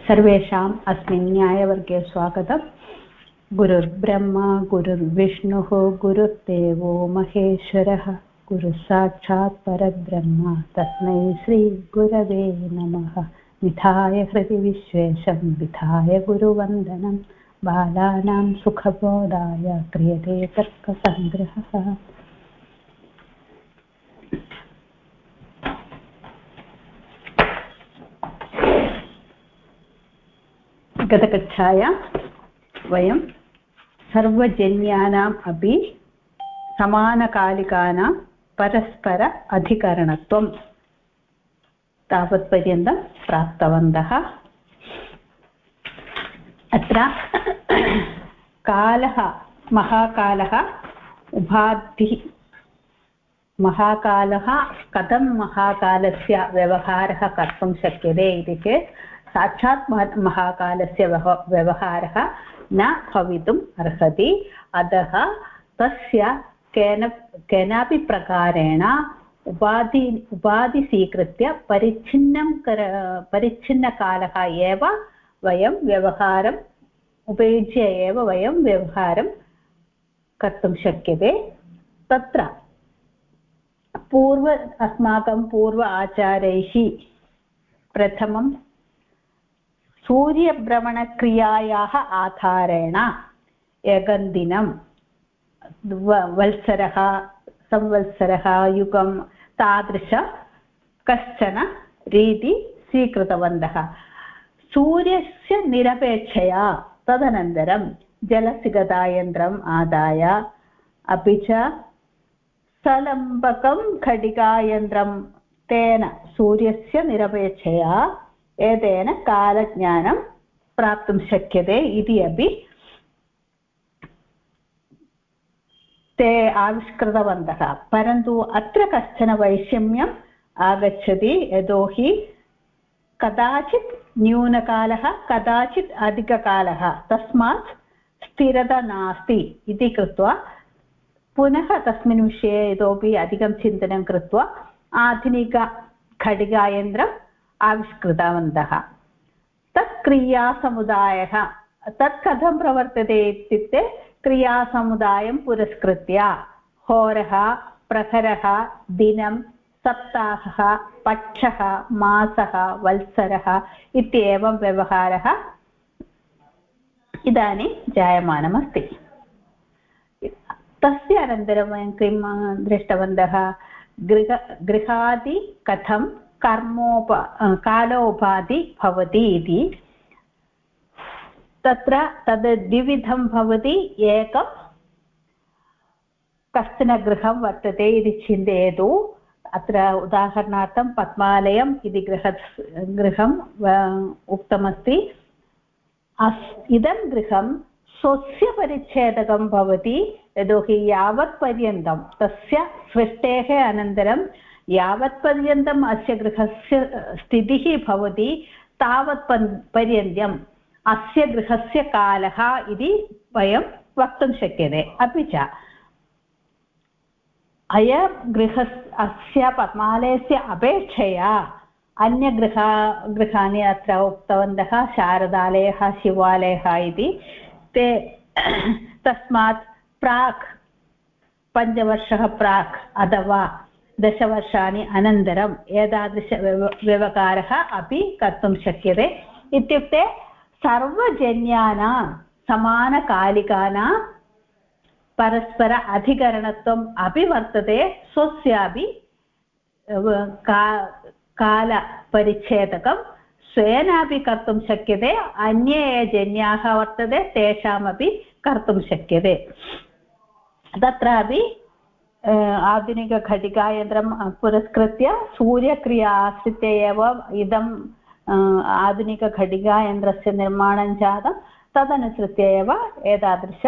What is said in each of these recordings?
सर्वेषाम् अस्मिन् न्यायवर्गे स्वागतम्। गुरुर्ब्रह्मा गुरुर्विष्णुः गुरुर्देवो महेश्वरः गुरुसाक्षात् परब्रह्म तस्मै श्रीगुरवे नमः। निधाय हृदि विश्वेशं विधाय गुरुवन्दनं बालानां सुखबोधाय क्रियते तर्कसङ्ग्रहः। गतकक्षायां वयं सर्वजन्यानाम् अपि समानकालिकानां परस्पर अधिकरणत्वं तावत्पर्यन्तं प्राप्तवन्तः। अत्र कालः महाकालः उपाधिः महाकालः कथं महाकालस्य व्यवहारः कर्तुं शक्यते इति चेत् साक्षात् महाकालस्य व्यवहारः न भवितुम् अर्हति। अतः तस्य केनापि प्रकारेण उपाधि स्वीकृत्य परिच्छिन्नकालः एव वयं व्यवहारम् उपयुज्य एव वयं व्यवहारं कर्तुं शक्यते। तत्र अस्माकं पूर्व आचार्यैः प्रथमं सूर्यभ्रमणक्रियायाः आधारेण एकं दिनं वत्सरः संवत्सरः युगं तादृश कश्चन रीति स्वीकृतवन्तः। सूर्यस्य निरपेक्षया तदनन्तरं जलसिगतायन्त्रम् आदाय अपि च सलम्बकं घटिकायन्त्रं तेन सूर्यस्य निरपेक्षया एतेन कालज्ञानं प्राप्तुं शक्यते इति अपि ते आविष्कृतवन्तः। परन्तु अत्र कश्चन वैषम्यम् आगच्छति। यतोहि कदाचित् न्यूनकालः कदाचित् अधिककालः, तस्मात् स्थिरता नास्ति इति कृत्वा पुनः तस्मिन् विषये इतोपि अधिकं चिन्तनं कृत्वा आधुनिकघटिकायन्त्रम् आविष्कृतवन्तः। तत् क्रियासमुदायः तत् कथं प्रवर्तते इत्युक्ते क्रियासमुदायं पुरस्कृत्य होरः प्रहरः दिनं सप्ताहः पक्षः मासः वत्सरः इत्येवं व्यवहारः इदानीं जायमानमस्ति। तस्य अनन्तरं वयं किं दृष्टवन्तः, गृहादि कथं कालोपाधि भवति इति। तत्र तद् द्विविधं भवति। एकं कश्चन गृहं वर्तते इति चिन्तयतु। अत्र उदाहरणार्थं पद्मालयम् इति गृहं उक्तमस्ति। इदं गृहं स्वस्य परिच्छेदकं भवति। यतोहि यावत्पर्यन्तं तस्य सृष्टेः अनन्तरं यावत्पर्यन्तम् अस्य गृहस्य स्थितिः भवति तावत्पर्यन्तम् अस्य गृहस्य कालः इति वयं वक्तुं शक्यते। अपि च अस्य पद्मालयस्य अपेक्षया गृहाणि अत्र उक्तवन्तः, शारदालयः शिवालयः इति। ते तस्मात् प्राक् 5 वर्षः प्राक् अथवा 10 वर्षाणि अनन्तरम् एतादृश व्यवहारः अपि कर्तुं शक्यते। इत्युक्ते सर्वजन्यानां समानकालिकानां परस्पर अधिकरणत्वम् अपि वर्तते। स्वस्यापि कालपरिच्छेदकं स्वेनापि कर्तुं शक्यते। अन्ये ये जन्याः वर्तते तेषामपि कर्तुं शक्यते। तत्रापि आधुनिकघटिकायन्त्रं पुरस्कृत्य सूर्यक्रिया आश्रित्य एव इदम् आधुनिकघटिकायन्त्रस्य निर्माणं जातं। तदनुसृत्य एव एतादृश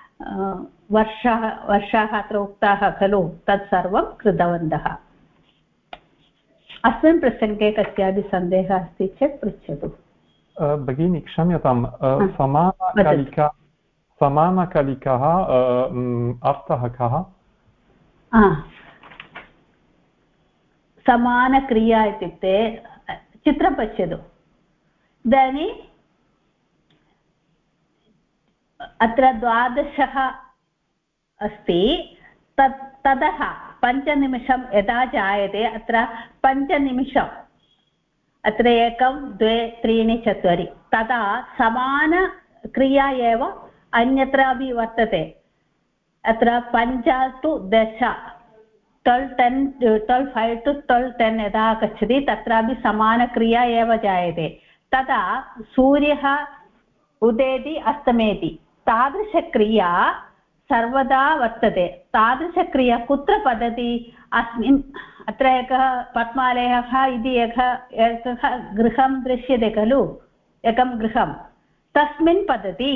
वर्षाः अत्र उक्ताः खलु, तत्सर्वं कृतवन्तः। अस्मिन् प्रसङ्गे कस्यापि सन्देहः अस्ति चेत् पृच्छतु। भगिनी क्षम्यतां, समानकालिकः अर्थः कः? समानक्रिया इत्युक्ते चित्रं पश्यतु। इदानीं अत्र 12 अस्ति ततः 5 निमिषं यदा जायते अत्र 5 निमिषम् अत्र 1 2 3 4 तदा समानक्रिया एव अन्यत्रापि वर्तते अत्र 5 to 10 12 5 to 10 यदा गच्छति तत्रापि समानक्रिया एव जायते तदा सूर्यः उदेति अस्तमेति तादृशक्रिया सर्वदा वर्तते तादृशक्रिया कुत्र पतति अस्मिन् अत्र एकः पद्मालयः इति एकः गृहं दृश्यते खलु एकं गृहं तस्मिन् पतति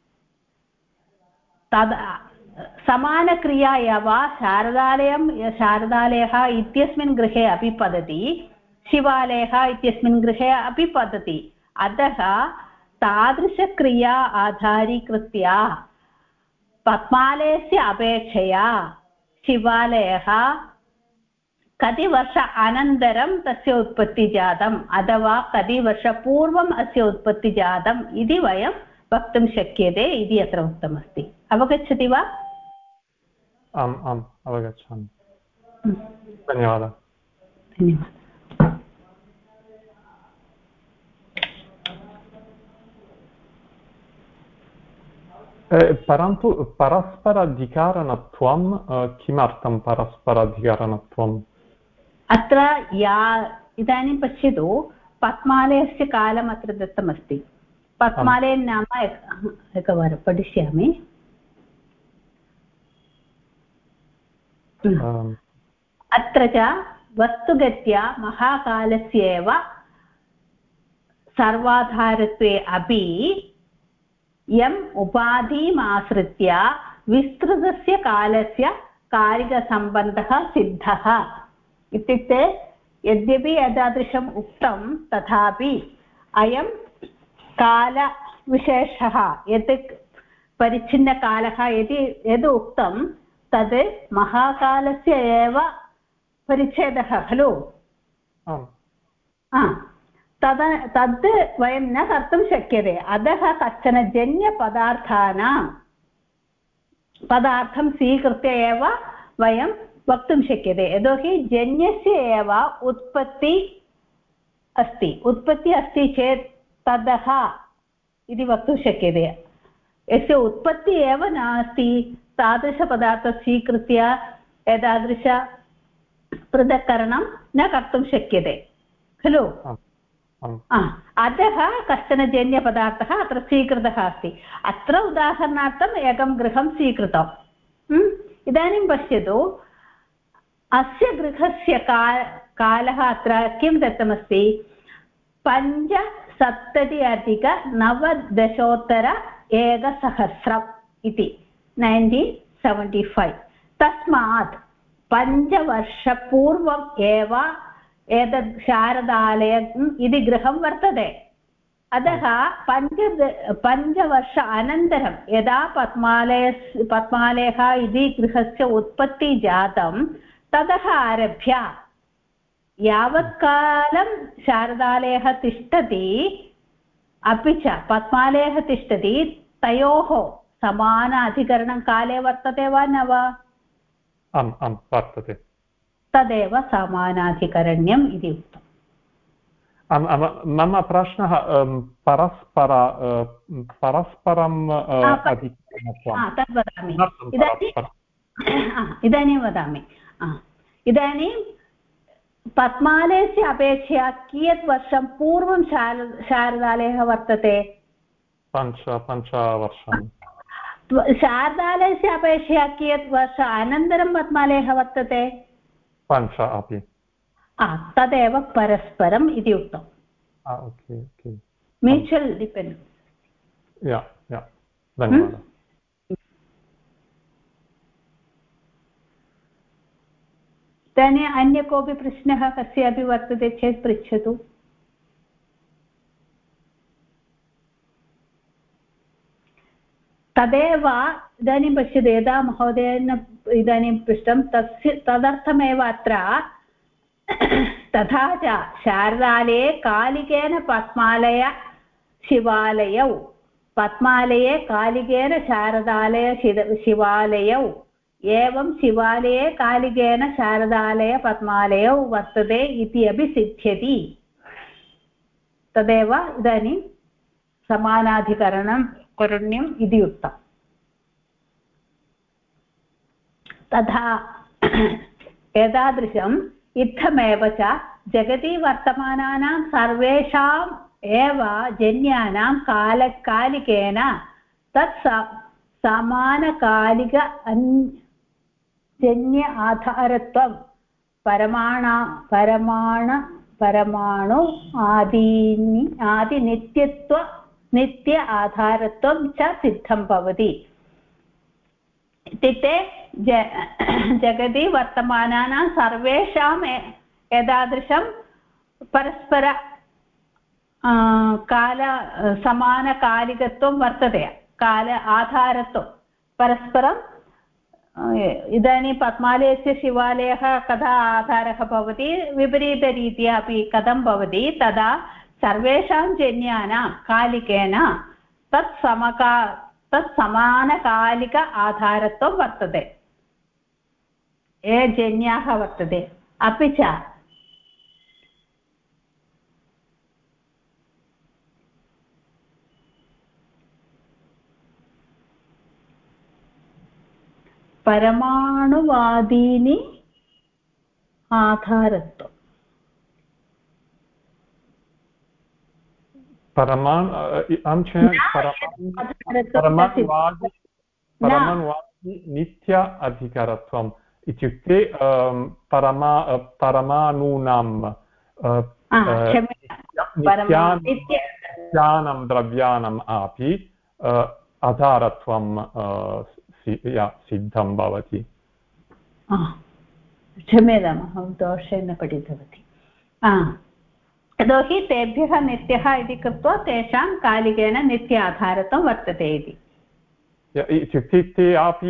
तद् समानक्रिया एव शारदालयः इत्यस्मिन् गृहे अपि पतति शिवालयः इत्यस्मिन् गृहे अपि पतति अतः तादृशक्रिया आधारीकृत्य पद्मालयस्य अपेक्षया शिवालयः कति वर्ष अनन्तरं तस्य उत्पत्ति जातम् अथवा कति वर्षपूर्वम् अस्य उत्पत्ति जातम् इति वयं वक्तुं शक्यते इति अत्र उक्तमस्ति अवगच्छति वा आम् आम् अवगच्छामि धन्यवादः परन्तु परस्पराधिकरणत्वं किमर्थं परस्पराधिकरणत्वम् अत्र इदानीं पश्यतु पद्मालयस्य कालम् अत्र दत्तमस्ति पद्मालयं नाम एकवारं पठिष्यामि अत्र च वस्तुगत्या महाकालस्य एव सर्वाधारत्वे अपि यम् उपाधिमाश्रित्य विस्तृतस्य कालस्य कारिकसम्बन्धः सिद्धः इत्युक्ते यद्यपि एतादृशम् उक्तं तथापि अयं कालविशेषः यत् परिच्छिन्नकालः इति यद् उक्तं तद् महाकालस्य एव परिच्छेदः खलु तद् वयं न कर्तुं शक्यते अतः कश्चन पदार्थं स्वीकृत्य एव वयं वक्तुं शक्यते यतोहि जन्यस्य एव उत्पत्ति अस्ति चेत् ततः इति वक्तुं शक्यते यस्य उत्पत्ति एव नास्ति तादृशपदार्थं स्वीकृत्य एतादृश पृथक्करणं न कर्तुं शक्यते खलु अतः कश्चन जन्यपदार्थः अत्र स्वीकृतः अस्ति अत्र उदाहरणार्थम् एकं गृहं स्वीकृतम् इदानीं पश्यतु अस्य गृहस्य कालः अत्र किं दत्तमस्ति 570+9 इति 1975 तस्मात् 5 वर्षपूर्वम् एव एतद् शारदालयम् इति गृहं वर्तते अतः 5 वर्ष अनन्तरं यदा पद्मालयः इति गृहस्य उत्पत्ति जातं ततः आरभ्य यावत्कालं शारदालयः तिष्ठति अपि च पद्मालयः तिष्ठति तयोः समान अधिकरणं काले वर्तते वा न वा आम् आम् वर्तते तदेव समानाधिकरण्यम् इति उक्तम् मम प्रश्नः परस्परम् तद् वदामि इदानीं वदामि इदानीं पद्मालयस्य अपेक्षया कियत् वर्षं पूर्वं शारदालयः वर्तते 5 वर्षाणि शारदालयस्य अपेक्षया कियत् वर्ष अनन्तरं पद्मालयः वर्तते 5 अपि तदेव परस्परम् इति उक्तम् म्यूचुवल् डिपेण्डेन्स् धन्यवादः इदानीम् अन्य कोऽपि प्रश्नः कस्यापि वर्तते चेत् पृच्छतु तदेव इदानीं पश्यतु यदा महोदयेन इदानीं पृष्टं तदर्थमेव अत्र तथा च शारदालये कालिकेन पद्मालय शिवालयौ पद्मालये कालिकेन शारदालय शिवालयौ एवं शिवालये कालिकेन शारदालय पद्मालयौ वर्तते इति अपि सिद्ध्यति तदेव इदानीं समानाधिकरणं करुण्यम् इति उक्तम् तथा एतादृशम् इत्थमेव च जगति वर्तमानानां सर्वेषाम् एव जन्यानां कालिकेन तत् समानकालिक जन्य आधारत्वं परमाणु नित्य आधारत्वं च सिद्धं भवति इत्युक्ते जगति वर्तमानानां सर्वेषाम् एतादृशं परस्पर काल समानकालिकत्वं वर्तते काल आधारत्वं परस्परं इदानीं पद्मालयस्य शिवालयः कदा आधारः भवति विपरीतरीत्या अपि कथं भवति तदा सर्वेषां जन्यानां कालिकेन तत् समानकालिक आधारत्वं वर्तते ये जन्याः वर्तते अपि च परमाणुवादीनि आधारत्वं परमाणुवादी नित्य अधिकारत्वम् इत्युक्ते परमाणूनां नित्यानां द्रव्याणाम् अपि आधारत्वं सिद्धं भवति क्षम्यताम् अहं दोषेण पठितवती यतोहि तेभ्यः नित्यः इति कृत्वा तेषां कालिकेन नित्य आधारत्वं वर्तते इति इत्युक्ते ते अपि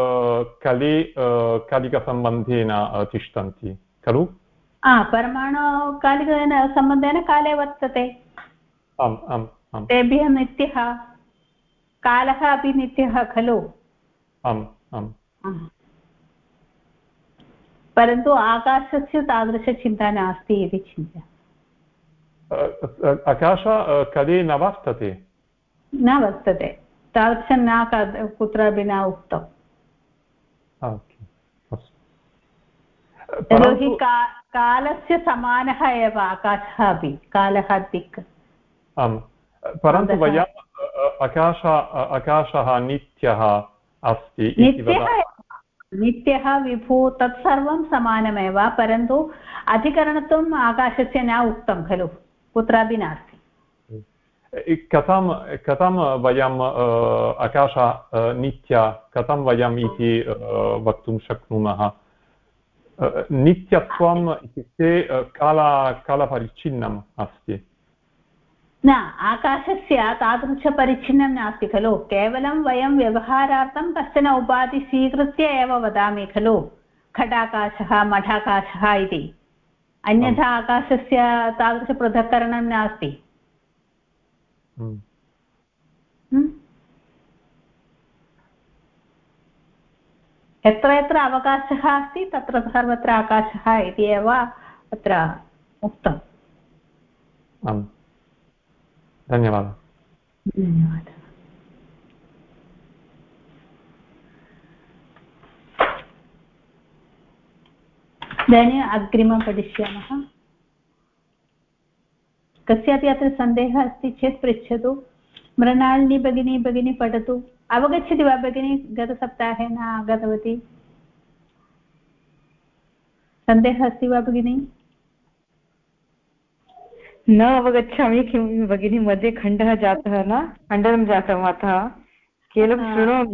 कालिकसम्बन्धेन तिष्ठन्ति खलु परमाणुकालिकेन सम्बन्धेन काले वर्तते आम् आम् आम् तेभ्यः नित्यः कालः अपि नित्यः खलु आम् आम् परन्तु आकाशस्य तादृशचिन्ता नास्ति इति चिन्ता आकाश काले न वर्तते न वर्तते तादृशं न कुत्रापि न उक्तम् यतोहि कालस्य समानः एव आकाशः अपि कालः दिक् आम् परन्तु वयम् आकाशः नित्यः अस्ति नित्यः विभु तत्सर्वं समानमेव परन्तु अधिकरणत्वम् आकाशस्य न उक्तं खलु कुत्रापि नास्ति कथं वयम् आकाश नित्य कथं वयम् इति वक्तुं शक्नुमः नित्यत्वम् इत्युक्ते कालपरिच्छिन्नम् अस्ति न आकाशस्य तादृशपरिच्छिन्नं नास्ति खलु केवलं वयं व्यवहारार्थं कश्चन उपाधि स्वीकृत्य एव वदामि खलु घटाकाशः मठाकाशः इति अन्यथा आकाशस्य तादृशपृथक्करणं नास्ति यत्र यत्र अवकाशः अस्ति तत्र सर्वत्र आकाशः इति एव अत्र उक्तम् धन्यवादः धन्यवादः इदानीम् अग्रिमं पठिष्यामः कस्यापि अत्र सन्देहः अस्ति चेत् पृच्छतु मृणालिनी भगिनी पठतु अवगच्छति वा भगिनी गतसप्ताहे न आगतवती सन्देहः अस्ति वा भगिनी न अवगच्छामि किं भगिनी मध्ये खण्डः जातः न खण्डनं जातम् अतः केवलं शृणोमि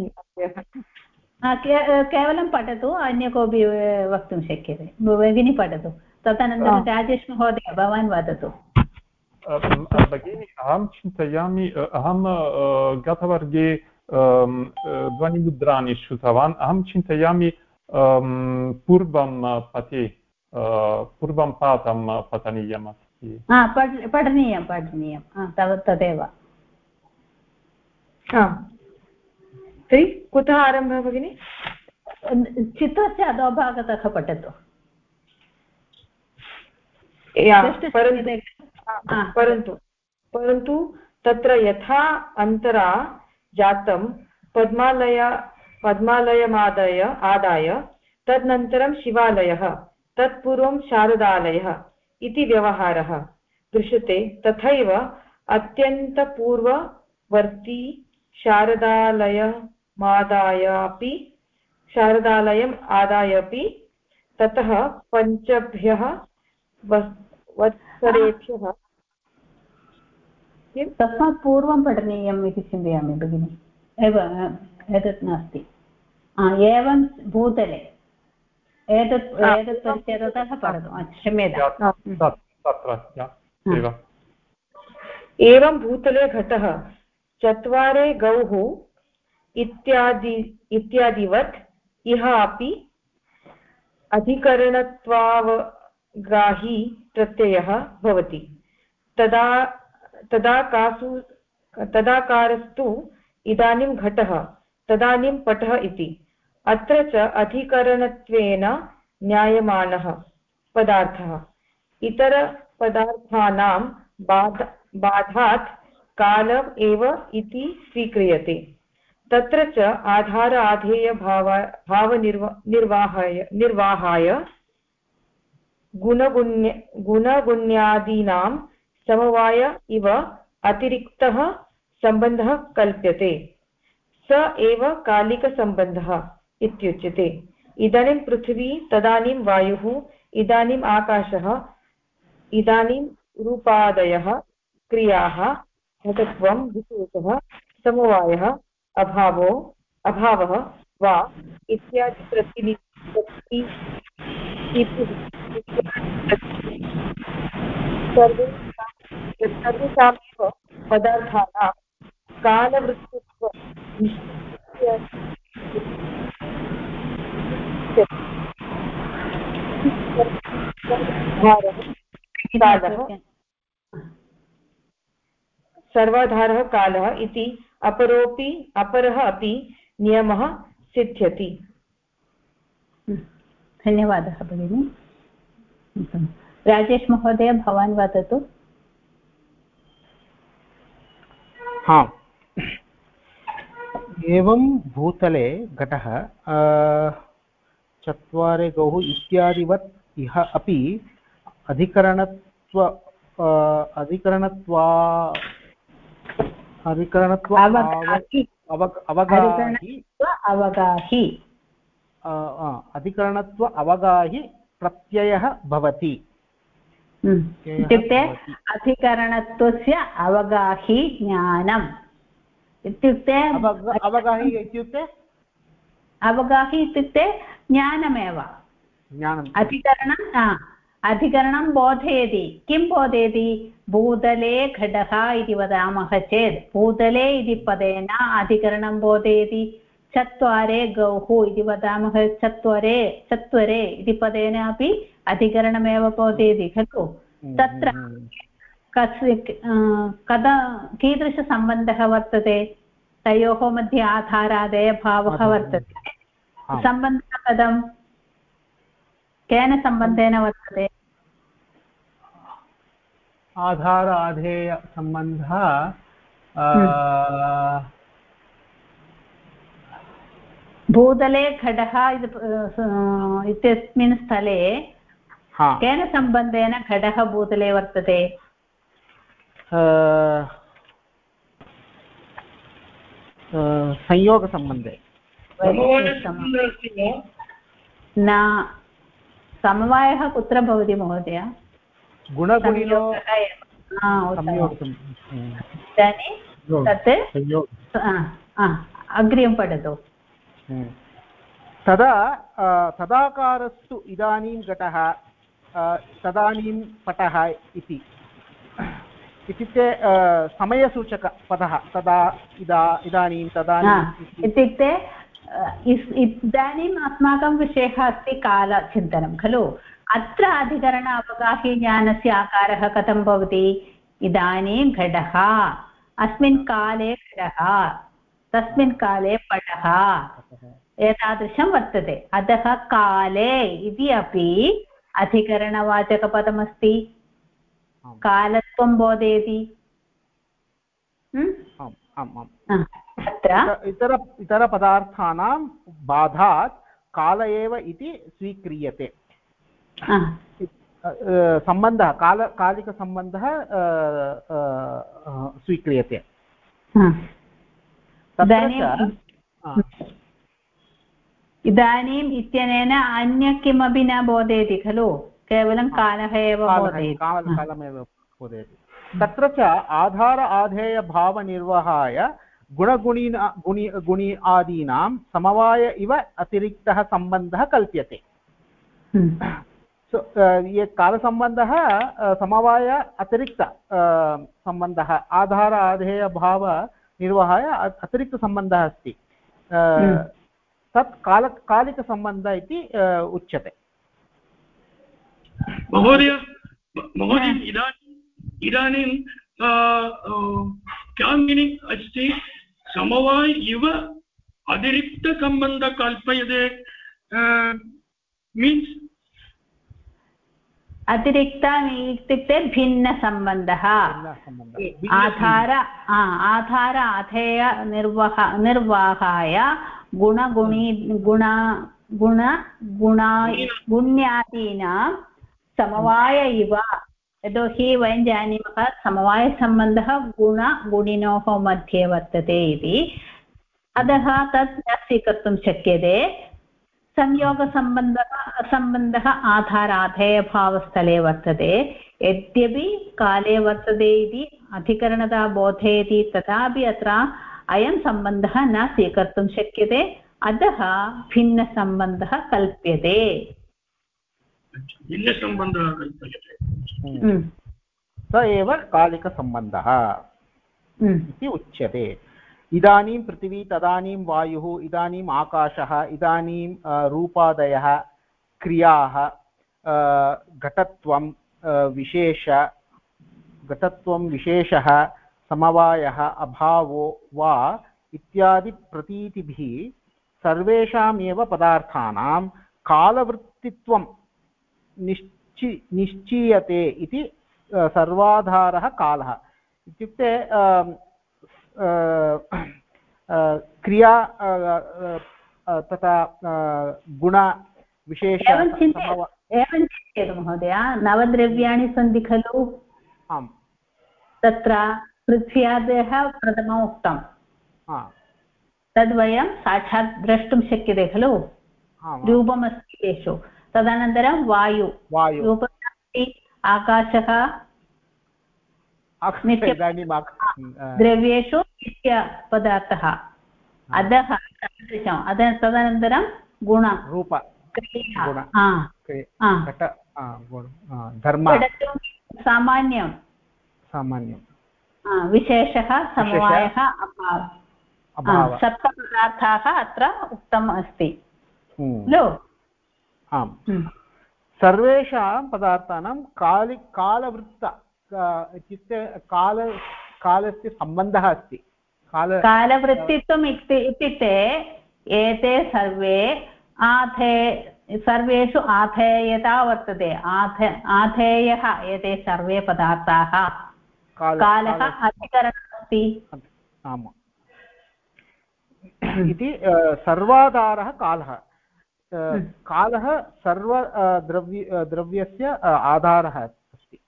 केवलं पठतु अन्य कोऽपि वक्तुं शक्यते भगिनी पठतु तदनन्तरं राजेश महोदय भवान् वदतु भगिनी अहं चिन्तयामि अहं गतवर्गे ध्वनिमुद्राणि श्रुतवान् अहं चिन्तयामि पूर्वं पाठं पठनीयमस्ति पठनीयं तदेव तर्हि कुतः आरम्भः भगिनि? चित्रस्य अधोभागतः पठतु। परन्तु तत्र यथा अन्तरा जातं आदाय तदनन्तरं शिवालयः, तत्पूर्वं शारदालयः इति व्यवहारः दृश्यते। तथैव अत्यन्तपूर्ववर्ती शारदालयम् आदाय अपि ततः 5 वत्सरेभ्यः तस्मात् पूर्वं पठनीयम् इति चिन्तयामि भगिनि। एतत् नास्ति। एवं भूतले एतत् परिच्छेदतः पठतु। क्षम्यताम्। एवं भूतले घटः 4 गौः इत्यादिवत् इह अपि अधिकरणत्वावगाही प्रत्ययः भवति। तदाकारस्तु इदानीं घटः तदानीं पटः इति। अत्र च अधिकरणत्वेन ज्ञायमानः पदार्थः इतरपदार्थानां बाधात् काल एव इति स्वीक्रियते। तत्र च आधार आधेय भावनिर्वाहाय गुणगुण्यादीनां समवाय इव अतिरिक्तः सम्बन्धः कल्प्यते। स एव कालिकसम्बन्धः इत्युच्यते। इदानीं पृथिवी, तदानीं वायुः, इदानीम् आकाशः, इदानीं रूपादयः क्रियाः, घटत्वं, विशेषः, समवायः, अभावः वा इत्यादि सर्वेषामेव पदार्थानां कालवृत्तित्व सर्वाधारः कालः इति अपरः अपि नियमः सिद्ध्यति। धन्यवादः भगिनि। राजेश महोदय, भवान् वदतु। एवं भूतले घटः 4 गौः इत्यादिवत् इह अपि अधिकरणत्व अवगाहि प्रत्ययः भवति। इत्युक्ते अधिकरणत्वस्य अवगाहि ज्ञानम् इत्युक्ते अवगाहि इत्युक्ते ज्ञानमेव। अधिकरणं बोधयति। किं बोधयति? भूतले घटः इति वदामः चेत् भूतले इति पदेन अधिकरणं बोधयति। 4 गौः इति वदामः, चत्वरे इति पदेन अपि अधिकरणमेव बोधयति खलु। तत्र कीदृशसम्बन्धः वर्तते? तयोः मध्ये आधारादयभावः वर्तते। सम्बन्धः कथं, केन सम्बन्धेन वर्तते? आधार आधेय सम्बन्धः भूतले घटः इत्यस्मिन् स्थले केन सम्बन्धेन घटः भूतले वर्तते? संयोगसम्बन्धे। न, समवायः कुत्र भवति महोदय? गुणगुणिनो तत् अग्रिमं पठतु। तदाकारस्तु इदानीं घटः तदानीं पटः इति। इत्युक्ते समयसूचकपदः। तदा इदानीं तदानीम् इत्युक्ते इदानीम् अस्माकं विषयः अस्ति कालचिन्तनं खलु। अत्र अधिकरण अवगाहि ज्ञानस्य आकारः कथं भवति? इदानीं घटः, अस्मिन् काले घटः, तस्मिन् काले पटः एतादृशं वर्तते अतः काले इति अपि अधिकरणवाचकपदमस्ति कालत्वं बोधयति अत्र इतरपदार्थानां बाधात् काल एव इति स्वीक्रियते सम्बन्धः कालिकसम्बन्धः स्वीक्रियते इदानीम् इत्यनेन अन्य किमपि न बोधयति खलु केवलं कालः एव बोधयति तत्र च आधार आधेयभावनिर्वहाय गुणी आदीनां समवाय इव अतिरिक्तः सम्बन्धः कल्प्यते ये कालसम्बन्धः समवाय अतिरिक्त सम्बन्धः आधार आधेयभावनिर्वहाय अतिरिक्तसम्बन्धः अस्ति तत् कालिकसम्बन्धः इति उच्यते महोदय इदानीं कामिनि अस्ति समवाय इव अतिरिक्तसम्बन्धः कल्प्यते मीन्स् अतिरिक्त इत्युक्ते भिन्नसम्बन्धः आधार आधेय निर्वाहाय गुण्यादीनां समवाय इव यतोहि वयं जानीमः समवायसम्बन्धः गुणिनोः मध्ये वर्तते इति अतः तत् न स्वीकर्तुं शक्यते संयोगसम्बन्धः आधाराधेयभावस्थले वर्तते यद्यपि काले वर्तते इति अधिकरणता बोधयति तथापि अत्र अयं सम्बन्धः न स्वीकर्तुं शक्यते अतः भिन्नसम्बन्धः कल्प्यते स एव कालिकसम्बन्धः इति उच्यते इदानीं पृथिवी तदानीं वायुः इदानीम् आकाशः इदानीं रूपादयः क्रियाः घटत्वं विशेषः समवायः अभावो वा इत्यादि प्रतीतिभिः सर्वेषाम् एव पदार्थानां कालवृत्तित्वं निश्चीयते इति सर्वाधारः कालः इत्युक्ते क्रिया तथा गुणविशेष एवं चिन्तयतु महोदय नवद्रव्याणि सन्ति खलु आम् तत्र पृथ्व्यादयः प्रथमम् उक्तं तद्वयं साक्षात् द्रष्टुं शक्यते खलु रूपमस्ति तेषु तदनन्तरं वायु रूपमस्ति आकाशः द्रव्येषु नित्यपदार्थः अधः तदनन्तरं गुण रूप सामान्यं विशेषः समवायः अभावः सप्तपदार्थाः अत्र उक्तम् अस्ति खलु आम् सर्वेषां पदार्थानां कालवृत्त इत्युक्ते कालस्य सम्बन्धः अस्ति कालवृत्तित्वम् इत्युक्ते एते सर्वे सर्वेषु आधेयता वर्तते आधेयः एते सर्वे पदार्थाः कालः अधिकरणमस्ति इति सर्वाधारः कालः कालः सर्व द्रव्यस्य आधारः अस्ति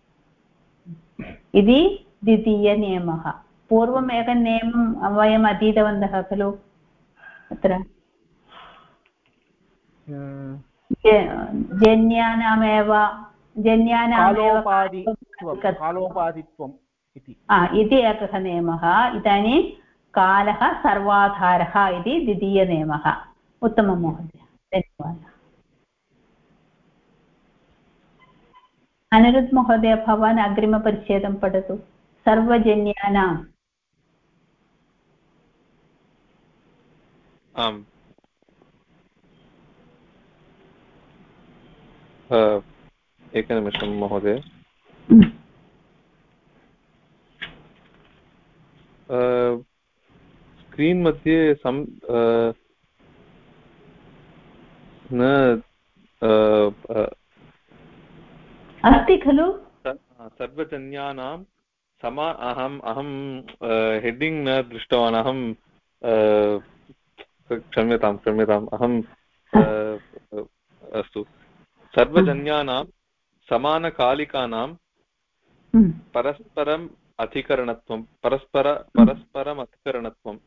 इति द्वितीयनियमः पूर्वम् एकं नियमं वयम् अधीतवन्तः खलु अत्र जन्यानामेव कालोपादित्वम् इति एकः नियमः इदानीं कालः सर्वाधारः इति द्वितीयनियमः उत्तमं महोदय धन्यवादः अनिरुद्ध महोदय भवान् अग्रिमपरिच्छेदं पठतु सर्वजन्यानाम् आम् एकनिमिषं महोदय स्क्रीन् मध्ये न अस्ति खलु सर्वजन्यानां अहं हेडिङ्ग् न दृष्टवान् अहं क्षम्यताम् अहं अस्तु सर्वजन्यानां समानकालिकानां परस्परम् अधिकरणत्वं परस्परम् अधिकरणत्वम्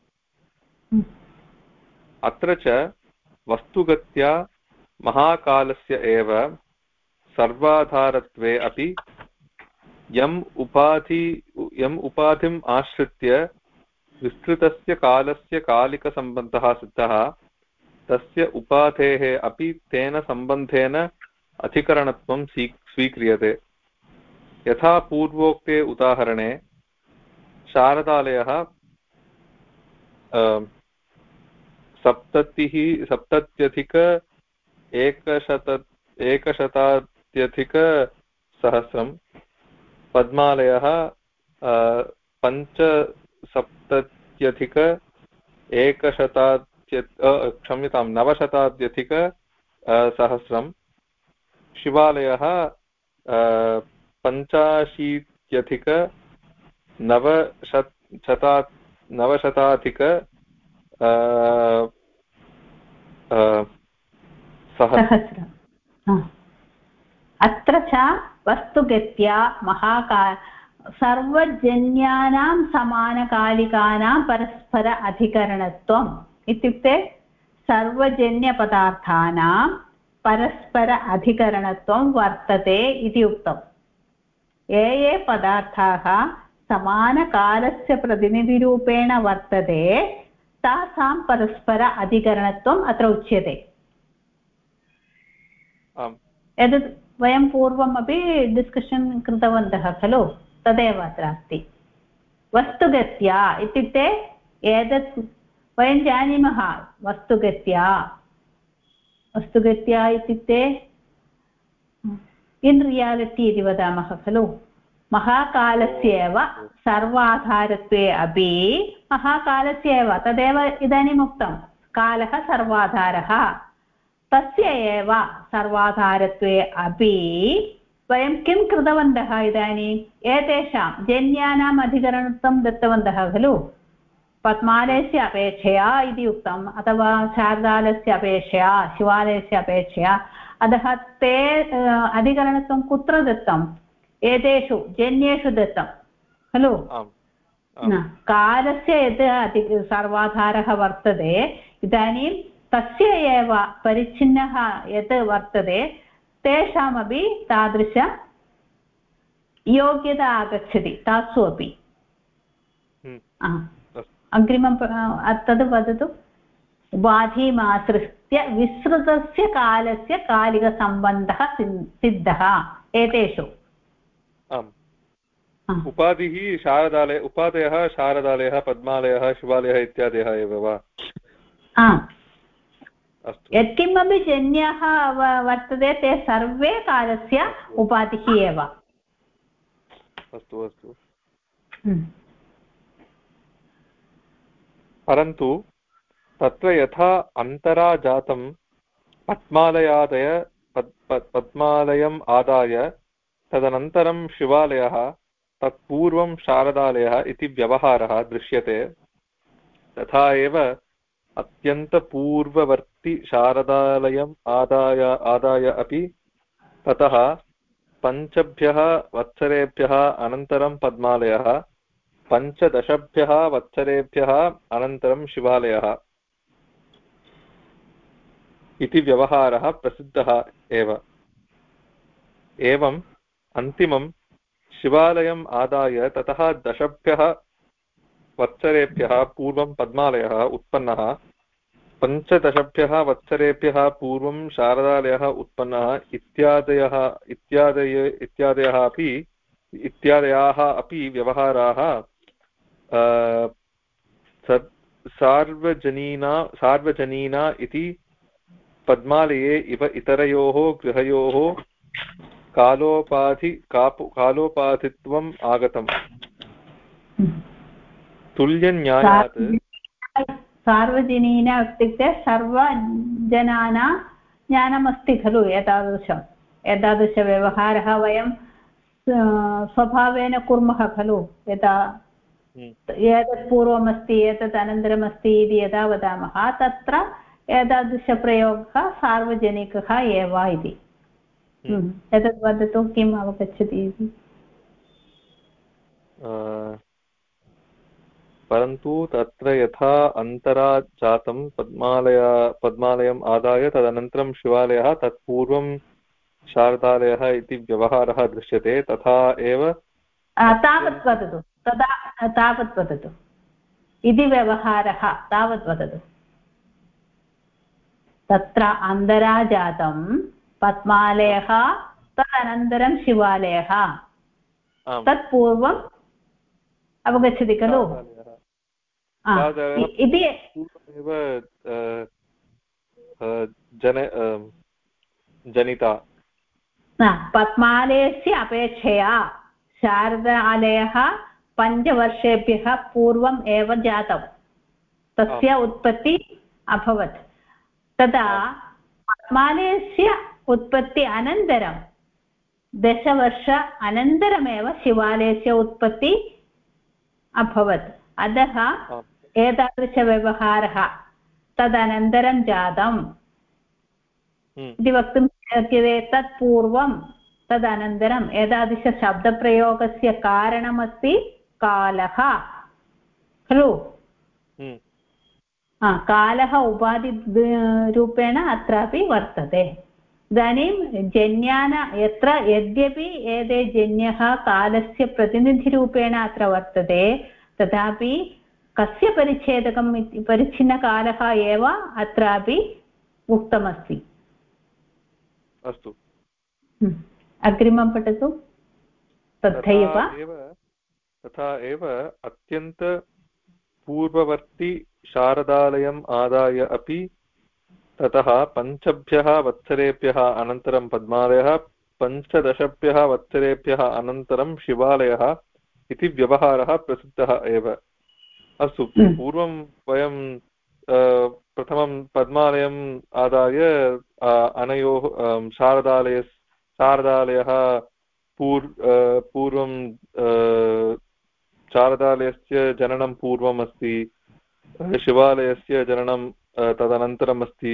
अत्र च वस्तुगत्या महाकालस्य एव सर्वाधारत्वे अपि यम् उपाधिम् आश्रित्य विस्तृतस्य कालस्य कालिकसम्बन्धः सिद्धः तस्य उपाधेः अपि तेन सम्बन्धेन अधिकरणत्वं स्वीक्रियते। यथा पूर्वोक्ते उदाहरणे शारदालयः 70,100 पद्मालयः 900,100 शिवालयः 85,900 अत्र च वस्तुगत्या सर्वजन्यानां समानकालिकानां परस्पर अधिकरणत्वम् इत्युक्ते सर्वजन्यपदार्थानां परस्पर अधिकरणत्वं वर्तते इति उक्तम्। ये पदार्थाः समानकालस्य प्रतिनिधिरूपेण वर्तते तासां परस्पर अधिकरणत्वम् अत्र उच्यते। एतत् वयं पूर्वमपि डिस्कशन् कृतवन्तः खलु, तदेव अत्र अस्ति। वस्तुगत्या इत्युक्ते एतत् वयं जानीमः वस्तुगत्या इत्युक्ते इन् रियालिटि इति वदामः खलु। महाकालस्य एव सर्वाधारत्वे अपि महाकालस्य एव तदेव इदानीम् उक्तं कालः सर्वाधारः तस्य एव सर्वाधारत्वे अपि वयं किं कृतवन्तः इदानीम् एतेषां जन्यानाम् अधिकरणत्वं दत्तवन्तः खलु। पद्मालयस्य अपेक्षया इति उक्तम् अथवा शारदालयस्य अपेक्षया शिवालयस्य अपेक्षया अतः ते अधिकरणत्वं कुत्र दत्तम् एतेषु जन्येषु दत्तं खलु। कालस्य यत् सर्वाधारः वर्तते इदानीं तस्य एव परिच्छिन्नः यत् वर्तते तेषामपि तादृश योग्यता आगच्छति तासु अपि। अग्रिमं तद् वदतु। उपाधिमाश्रित्य विस्तृतस्य कालस्य कालिकसम्बन्धः सिद्धः एतेषु। उपाधिः उपाधयः शारदालयः पद्मालयः शिवालयः इत्यादयः एव वा? यत्किमपि जन्यः वर्तते ते सर्वे कालस्य उपाधिः एव। अस्तु परन्तु तत्र यथा अन्तरा जातं पद्मालयम् आदाय तदनन्तरं शिवालयः तत्पूर्वं शारदालयः इति व्यवहारः दृश्यते तथा एव अत्यन्तपूर्ववर्ति शारदालयम् आदाय अपि ततः 5 वत्सरेभ्यः अनन्तरं पद्मालयः 15 वत्सरेभ्यः अनन्तरं शिवालयः इति व्यवहारः प्रसिद्धः एव। एवम् अन्तिमं शिवालयम् आदाय ततः 10 वत्सरेभ्यः पूर्वं पद्मालयः उत्पन्नः 15 वत्सरेभ्यः पूर्वं शारदालयः उत्पन्नः इत्यादयाः अपि व्यवहाराः सार्वजनीना इति पद्मालये इव इतरयोः गृहयोः कालोपाधित्वम् आगतम्। तुल्यन्यायात् सार्वजनीन इत्युक्ते सर्वजनानां ज्ञानमस्ति खलु एतादृशव्यवहारः वयं स्वभावेन कुर्मः खलु यदा एतत् पूर्वमस्ति एतत् अनन्तरमस्ति इति यदा वदामः तत्र एतादृशप्रयोगः सार्वजनिकः एव इति एतत् वदतु किम् अवगच्छति इति परन्तु तत्र यथा अन्तरा जातं पद्मालयम् आदाय तदनन्तरं शिवालयः तत्पूर्वं शारदालयः इति व्यवहारः दृश्यते तथा एव तावत् वदतु तावत् वदतु इति व्यवहारः तावत् वदतु तत्र अन्तरा जातं पद्मालयः तदनन्तरं शिवालयः तत्पूर्वम् अवगच्छति खलु इति जनिता पद्मालयस्य अपेक्षया शारदालयः 5 वर्षेभ्यः पूर्वम् एव जातं तस्य उत्पत्ति अभवत् तदा पद्मालयस्य उत्पत्ति अनन्तरं 10 वर्ष अनन्तरमेव शिवालयस्य उत्पत्ति अभवत् अतः एतादृशव्यवहारः तदनन्तरं जातम् इति वक्तुं शक्यते तत्पूर्वं तदनन्तरम् एतादृशशब्दप्रयोगस्य कारणमस्ति कालः खलु कालः उपाधिरूपेण अत्रापि वर्तते इदानीं जन्यान यद्यपि एते जन्यः कालस्य प्रतिनिधिरूपेण अत्र वर्तते तथापि कस्य परिच्छेदकम् इति परिच्छिन्नकालः एव अत्रापि उक्तमस्ति अस्तु अग्रिमं पठतु तथा एव अत्यन्तपूर्ववर्ति शारदालयम् आदाय अपि ततः 5 वत्सरेभ्यः अनन्तरं पद्मालयः 15 वत्सरेभ्यः अनन्तरं शिवालयः इति व्यवहारः प्रसिद्धः एव अस्तु पूर्वं वयं प्रथमं पद्मालयम् आदाय अनयोः शारदालयः पूर्वं शारदालयस्य जननं पूर्वम् अस्ति शिवालयस्य जननं तदनन्तरम् अस्ति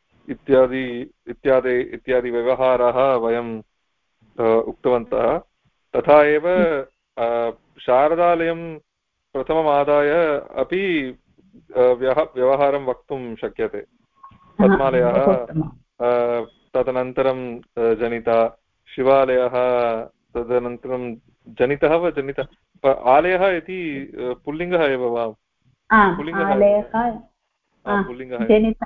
इत्यादि व्यवहाराः वयं उक्तवन्तः तथा एव शारदालयं प्रथमम् आदाय अपि व्यवहारं वक्तुं शक्यते पद्मालयः तदनन्तरं जनिता शिवालयः तदनन्तरं जनितः वा जनितः आलयः इति पुल्लिङ्गः एव वा पुल्लिङ्गः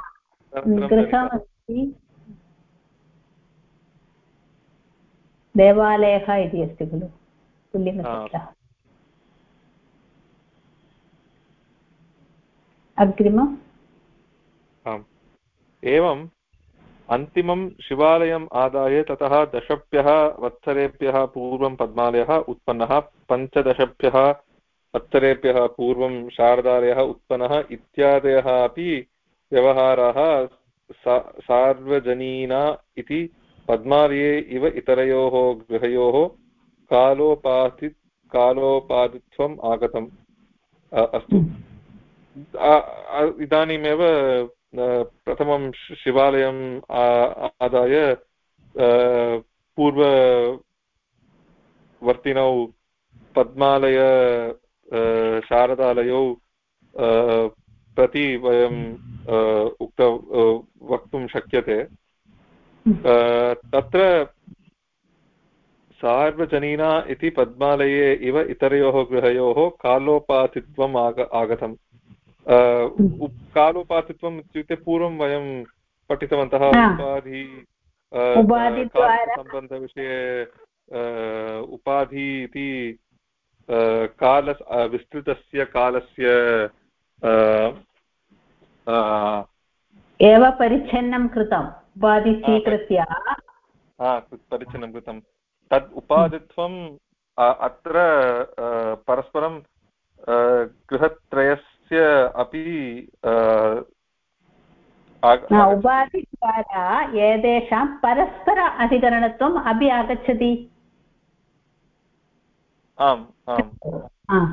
देवालयः इति अस्ति खलु पुल्लिङ्गशब्दः अग्रिमम् एवम् अन्तिमं शिवालयम् आदाय ततः 10 वत्सरेभ्यः पूर्वं पद्मालयः उत्पन्नः 15 वत्सरेभ्यः पूर्वं शारदालयः उत्पन्नः इत्यादयः अपि व्यवहाराः सार्वजनीना इति पद्मालये इव इतरयोः गृहयोः कालोपाधित्वम् आगतम् अस्तु इदानीमेव प्रथमं शिवालयम् आदाय पूर्ववर्तिनौ पद्मालय शारदालयौ प्रति वयं वक्तुं शक्यते तत्र सार्वजनीना इति पद्मालये इव इतरयोः गृहयोः कालोपाधित्वम् आगतम् कालोपाधित्वम् इत्युक्ते पूर्वं वयं पठितवन्तः सम्बन्धविषये उपाधि इति विस्तृतस्य कालस्य एव परिच्छन्नं कृतम् उपाधि स्वीकृत्य परिच्छन्नं कृतं तद् उपाधित्वम् अत्र परस्परं गृहत्रयस्य तस्य अपि उपाधिद्वारा एतेषां परस्पर अधिकरणत्वम् अपि आगच्छति। आम् आम्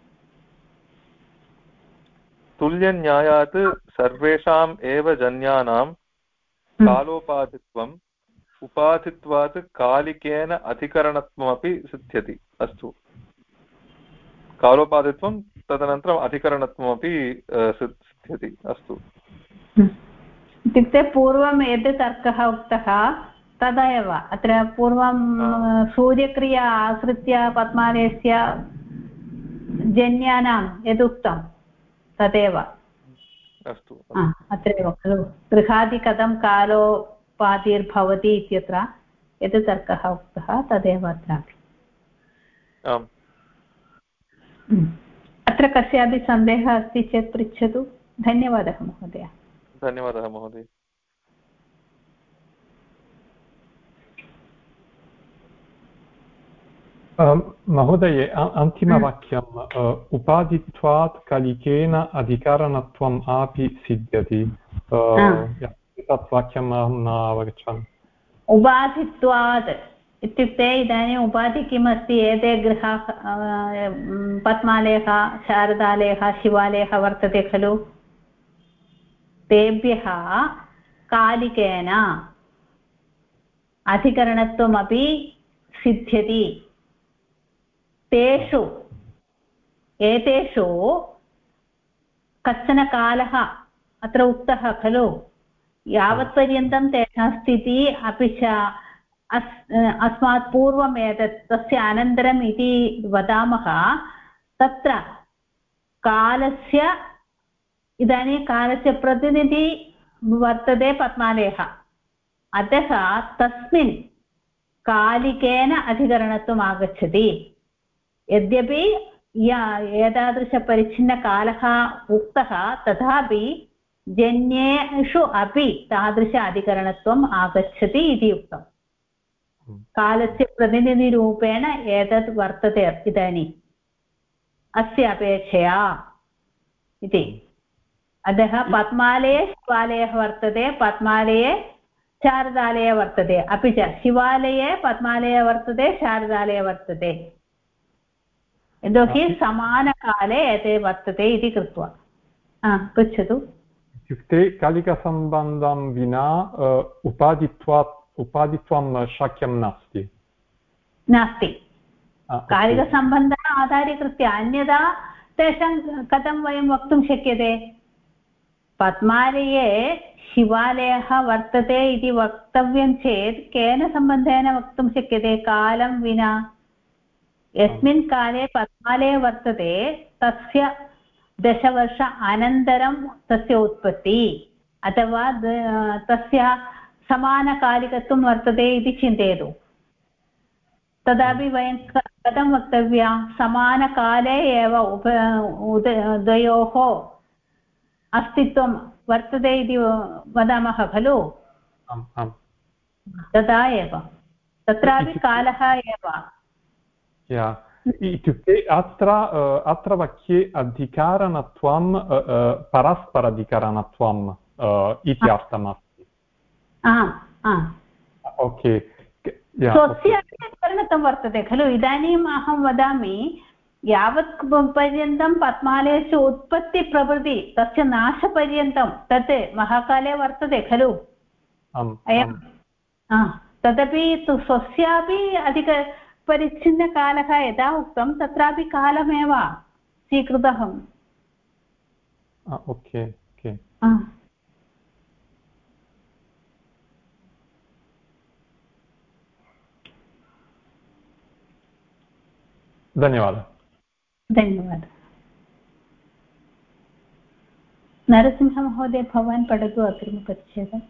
तुल्यन्यायात् सर्वेषाम् एव जन्यानां कालोपाधित्वम् उपाधित्वात् कालिकेन अधिकरणत्वमपि सिद्ध्यति। अस्तु, कालोपाधित्वं तदनन्तरम् अधिकरणत्वमपि सिद्ध्यति। अस्तु, इत्युक्ते पूर्वं यद् तर्कः उक्तः तदेव अत्र पूर्वं सूर्यक्रिया आश्रित्य पद्मालयस्य जन्यानां यदुक्तं तदेव। अस्तु, अत्रैव खलु गृहादि कथं कालोपाधिर्भवति इत्यत्र यद् तर्कः उक्तः तदेव अत्रापि। आम्, अत्र कस्यापि सन्देहः अस्ति चेत् पृच्छतु। धन्यवादः महोदय। धन्यवादः महोदय। महोदये अन्तिमवाक्यम् उपाधित्वात् कालिकेन अधिकरणत्वम् अपि सिद्ध्यति। तत् वाक्यम् अहं न अवगच्छामि। उपाधित्वात् इत्युक्ते इदानीम् उपाधि किमस्ति? एते गृहाः पद्मालयः शारदालयः शिवालयः वर्तते खलु, तेभ्यः कालिकेन अधिकरणत्वमपि सिद्ध्यति। तेषु एतेषु कश्चन कालः अत्र उक्तः खलु, यावत्पर्यन्तं तेषां स्थितिः अपि च अस्मात् पूर्वम् एतत् तस्य अनन्तरम् इति वदामः, तत्र कालस्य इदानीं कालस्य प्रतिनिधि वर्तते पद्मालयः, अतः तस्मिन् कालिकेन अधिकरणत्वम् आगच्छति। यद्यपि एतादृशपरिच्छिन्नकालः उक्तः तथापि जन्येषु अपि तादृश अधिकरणत्वम् आगच्छति इति उक्तम्। कालस्य प्रतिनिधिरूपेण एतत् वर्तते इदानीम् अस्य अपेक्षया इति। अतः पद्मालये शिवालयः वर्तते, पद्मालये शारदालयः वर्तते, अपि च शिवालये पद्मालयः वर्तते, शारदालयः वर्तते, यतोहि समानकाले एते वर्तते इति कृत्वा। पृच्छतु। इत्युक्ते कालिकसम्बन्धं विना उपाधित्वं शक्यं नास्ति। कालिकसम्बन्धः आधारीकृत्य, अन्यथा तेषां कथं वयं वक्तुं शक्यते? पद्मालये शिवालयः वर्तते इति वक्तव्यं चेत् केन सम्बन्धेन वक्तुं शक्यते? कालं विना। यस्मिन् काले पद्मालयः वर्तते तस्य 10 वर्ष अनन्तरं तस्य उत्पत्ति अथवा तस्य समानकालिकत्वं वर्तते इति चिन्तयतु। तदापि वयं कथं वक्तव्यं? समानकाले एव द्वयोः अस्तित्वं वर्तते इति वदामः खलु। तदा एव तत्रापि कालः एव। इत्युक्ते अत्र वाक्ये अधिकरणत्वं परस्पराधिकरणत्वम् इति अर्थमस्ति। ओके, स्वस्य अधिकरणत्वं वर्तते खलु। इदानीम् अहं वदामि, यावत् पर्यन्तं पद्मालयस्य उत्पत्तिप्रभृति तस्य नाशपर्यन्तं तत् महाकाले वर्तते खलु। अयं तदपि स्वस्यापि परिच्छिन्नकालः यदा उक्तं तत्रापि कालमेव स्वीकृतः। ओके, धन्यवादः। नरसिंहमहोदय, भवान् पठतु अग्रिमपरिच्छेदम्।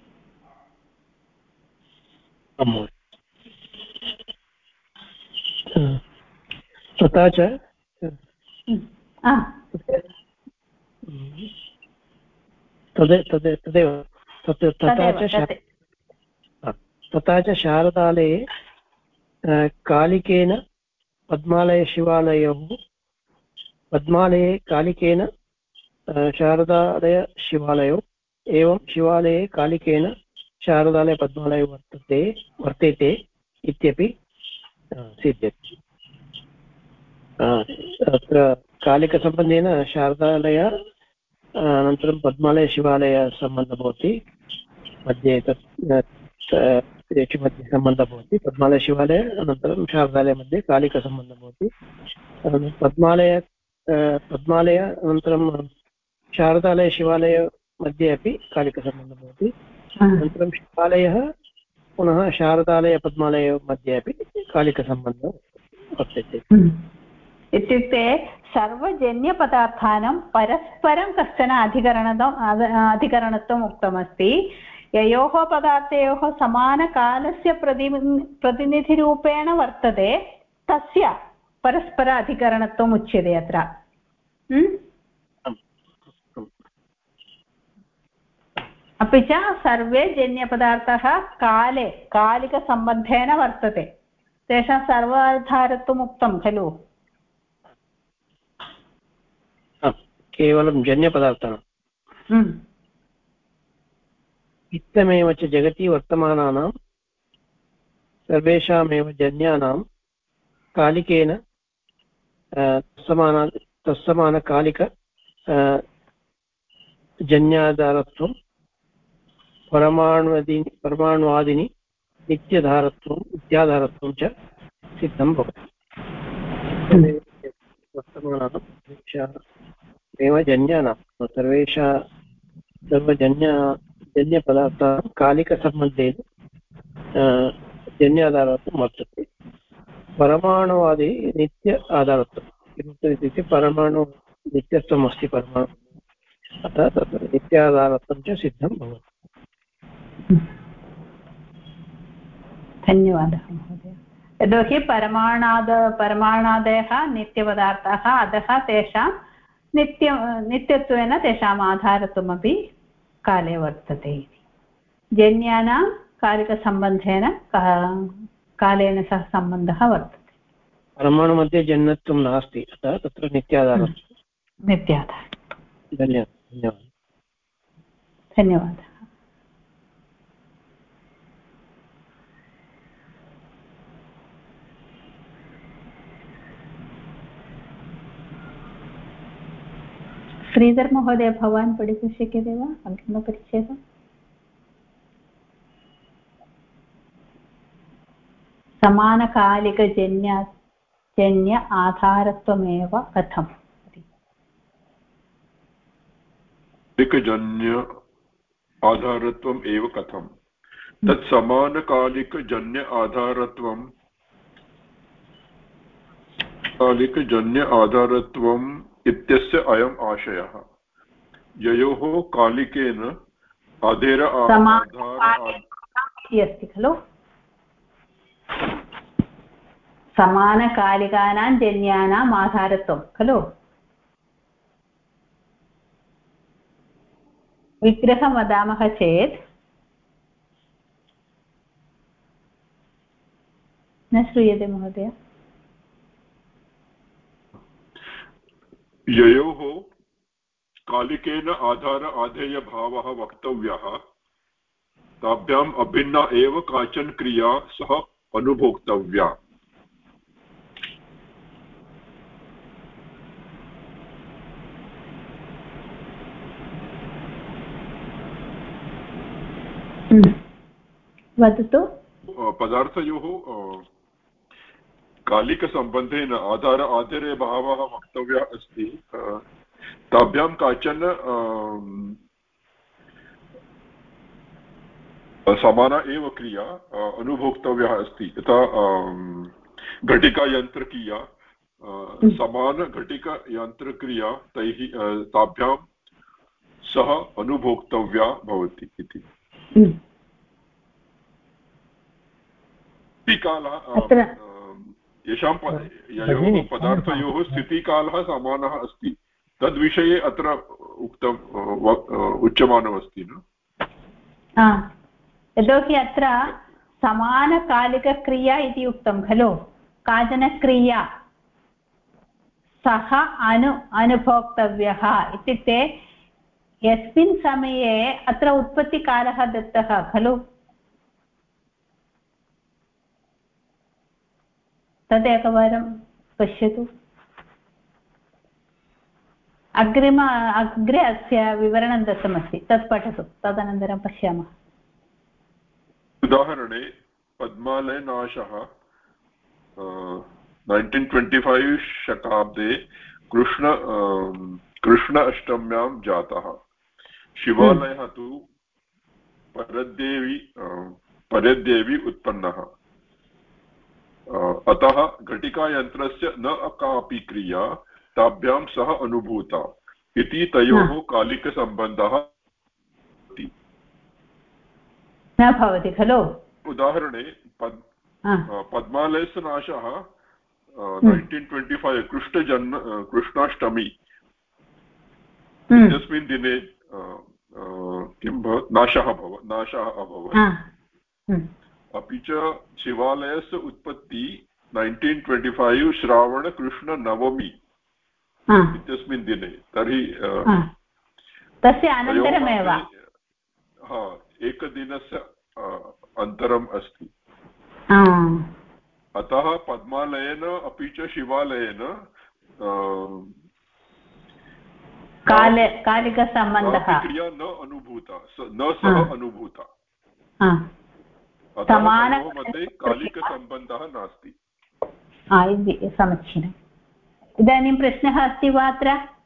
तथा च तथा च शारदालये कालिकेन पद्मालयशिवालयोः, पद्मालये कालिकेन शारदालयशिवालयौ एवं शिवालये कालिकेन शारदालयपद्मालयौ वर्तेते इत्यपि सिद्ध्यति। अत्र कालिकसम्बन्धेन शारदालय अनन्तरं पद्मालयशिवालयसम्बन्धः भवति, मध्ये तेषु मध्ये सम्बन्धः भवति। पद्मालयशिवालय अनन्तरं शारदालयमध्ये कालिकसम्बन्धः भवति। पद्मालय अनन्तरं शारदालयशिवालय मध्ये अपि कालिकसम्बन्धः भवति। अनन्तरं शिवालयः पुनः शारदालयपद्मालय मध्ये अपि कालिकसम्बन्धः वर्तते। इत्युक्ते सर्वजन्यपदार्थानां परस्परं कश्चन अधिकरणत्वम् उक्तमस्ति। ययोः पदार्थयोः समानकालस्य प्रतिनिधिरूपेण वर्तते तस्य परस्पर अधिकरणत्वम् उच्यते अत्र। अपि च सर्वे जन्यपदार्थाः काले कालिकसम्बन्धेन वर्तते, तेषां सर्वाधारत्वम् उक्तं खलु। केवलं जन्यपदार्थानां इत्थमेव च जगति वर्तमानानां सर्वेषामेव जन्यानां कालिकेन तत्समानकालिक जन्याधारत्वं परमाणुवादिनि नित्यधारत्वम् इत्याधारत्वं च सिद्धं भवति। वर्तमानानां सर्वेषामेव जन्यानां सर्वजन्यपदार्थानां कालिकसम्बन्धेन जन्याधारत्वं वर्तते। परमाणुवादि नित्य आधारत्वं किमित्युक्ते परमाणु नित्यत्वम् अस्ति परमाणु, अतः तत्र नित्याधारत्वं च सिद्धं भवति। धन्यवादः महोदय। यतोहि परमाणादयः नित्यपदार्थाः, अतः तेषां नित्यत्वेन तेषाम् आधारत्वमपि काले वर्तते इति। जन्यानां कालिकसम्बन्धेन कालेन सह सम्बन्धः वर्तते। परमाणुमध्ये जन्यत्वं नास्ति, अतः तत्र नित्याधारत्वं। धन्यवादः। धन्यवादः। श्रीधर महोदय, भवान् पठितुं शक्यते वा अग्रिमपरिच्छेदम्? समानकालिकजन्य आधारत्वमेव कथम्? कालिकजन्य आधारत्वम् एव कथं? तत् समानकालिकजन्य आधारत्वम् इत्यस्य अयम् आशयः। ययोः कालिकेन अस्ति खलु, समानकालिकानां जन्यानाम् आधारत्वं खलु। विग्रहं वदामः चेत् न श्रूयते महोदय। ययोः कालिकेन आधार आधेयभावः वक्तव्यः, ताभ्याम् अभिन्ना एव काचन क्रिया सह अनुभोक्तव्या। वदतु। पदार्थयोः कालिकसम्बन्धेन आधार आधेयभावः वक्तव्यः अस्ति, ताभ्यां काचन समाना एव क्रिया अनुभोक्तव्यः अस्ति। यथा घटिकायन्त्रक्रिया, समानघटिकायन्त्रक्रिया ताभ्यां सह अनुभोक्तव्या भवति इति। येषां ययोः पदार्थयोः स्थितिकालः समानः अस्ति, तद्विषये अत्र उच्यमानमस्ति न? यतोहि अत्र समानकालिकक्रिया इति उक्तं खलु। काचन क्रिया सः अनुभोक्तव्यः इत्युक्ते यस्मिन् समये अत्र उत्पत्तिकालः दत्तः खलु तदेकवारं पश्यतु अग्रे अस्य विवरणं दत्तमस्ति तत् पठतु तदनन्तरं पश्यामः उदाहरणे पद्मालयनाशः 1925 शताब्दे कृष्ण अष्टम्यां जातः शिवालयः तु परद्देवी उत्पन्नः अतः घटिकायन्त्रस्य न कापि क्रिया ताभ्यां सह अनुभूता इति तयोः कालिकसम्बन्धः न भवति खलु उदाहरणे पद्मालयस्य नाशः 1925 कृष्णाष्टमी इत्यस्मिन् दिने किं भवत् नाशः अभवत् अपि च शिवालयस्य उत्पत्ति 1925 श्रावणकृष्णनवमी इत्यस्मिन् दिने तर्हि तस्य अनन्तरमेव एकदिनस्य अन्तरम् अस्ति अतः पद्मालयेन अपि च शिवालयेन कालिकसम्बन्धः क्रिया न अनुभूता न सह अनुभूता अतः मध्ये कालिकसम्बन्धः नास्ति समीचीनम् इदानीं प्रश्नः अस्ति वा अत्र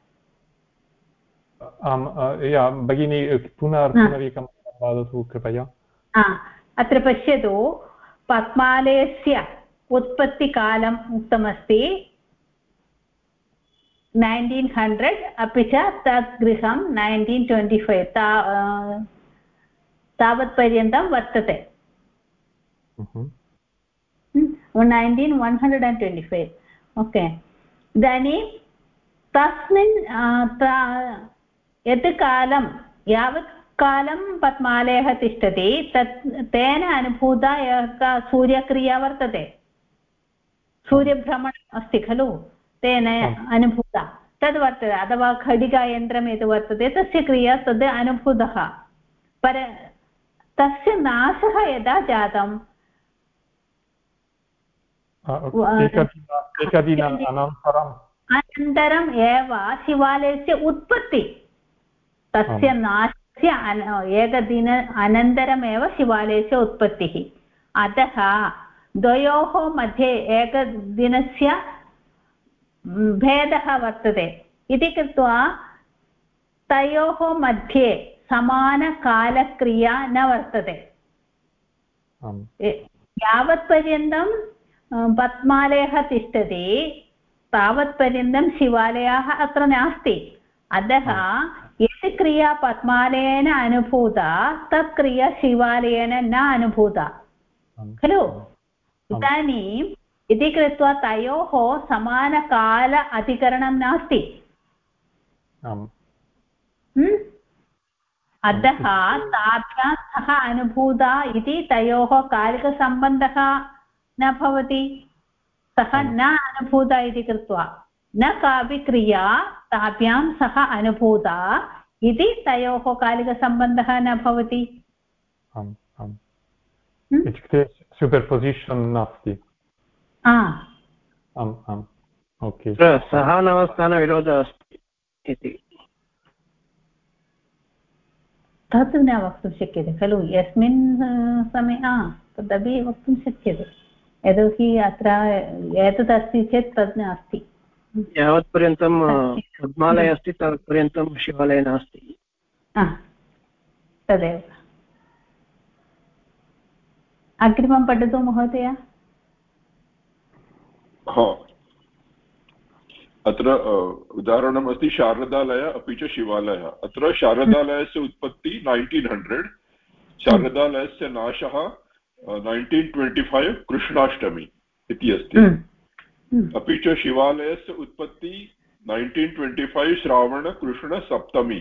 भगिनी पुनरेकं वदतु कृपया अत्र पश्यतु पद्मालयस्य उत्पत्तिकालम् उक्तमस्ति 1900 अपि च तत् गृहं 1925 तावत्पर्यन्तं वर्तते 125 ओके इदानीं तस्मिन् यत् कालं यावत् कालं पद्मालयः तिष्ठति तेन अनुभूता एका सूर्यक्रिया वर्तते सूर्यभ्रमणम् अस्ति खलु तेन अनुभूता तद् वर्तते अथवा खडिकायन्त्रं यद् वर्तते तस्य क्रिया तद् अनुभूतः तस्य नाशः यदा जातम् अनन्तरम् एव शिवालयस्य उत्पत्ति तस्य नाशस्य एकदिन अनन्तरमेव शिवालयस्य उत्पत्तिः अतः द्वयोः मध्ये एकदिनस्य भेदः वर्तते इति कृत्वा तयोः मध्ये समानकालक्रिया न वर्तते यावत्पर्यन्तं पद्मालयः तिष्ठति तावत्पर्यन्तं शिवालयः अत्र नास्ति अतः यत् क्रिया पद्मालयेन अनुभूता तत् क्रिया शिवालयेन न अनुभूता खलु इदानीम् इति कृत्वा तयोः समानकाल अधिकरणं नास्ति अतः ताभ्यां सह अनुभूता इति तयोः कालिकसम्बन्धः न भवति सः न अनुभूता इति कृत्वा न कापि क्रिया ताभ्यां सह अनुभूता इति तयोः कालिकसम्बन्धः न भवति इत्युक्ते सुपर्पोसिशन् नास्ति ओके सहानवस्थानविरोधः अस्ति इति तत् न वक्तुं शक्यते खलु यस्मिन् समये तदपि वक्तुं शक्यते यतोहि अत्र एतत् अस्ति चेत् तद् नास्ति यावत्पर्यन्तं पद्मालयः अस्ति तावत्पर्यन्तं शिवालयः नास्ति तदेव अग्रिमं पठतु महोदय अत्र उदाहरणम् अस्ति शारदालयः अपि च शिवालयः अत्र शारदालयस्य उत्पत्ति 1900 शारदालयस्य नाशः 1925 कृष्णाष्टमी इति अस्ति अपि च शिवालयस्य उत्पत्ति 1925 श्रावणकृष्णसप्तमी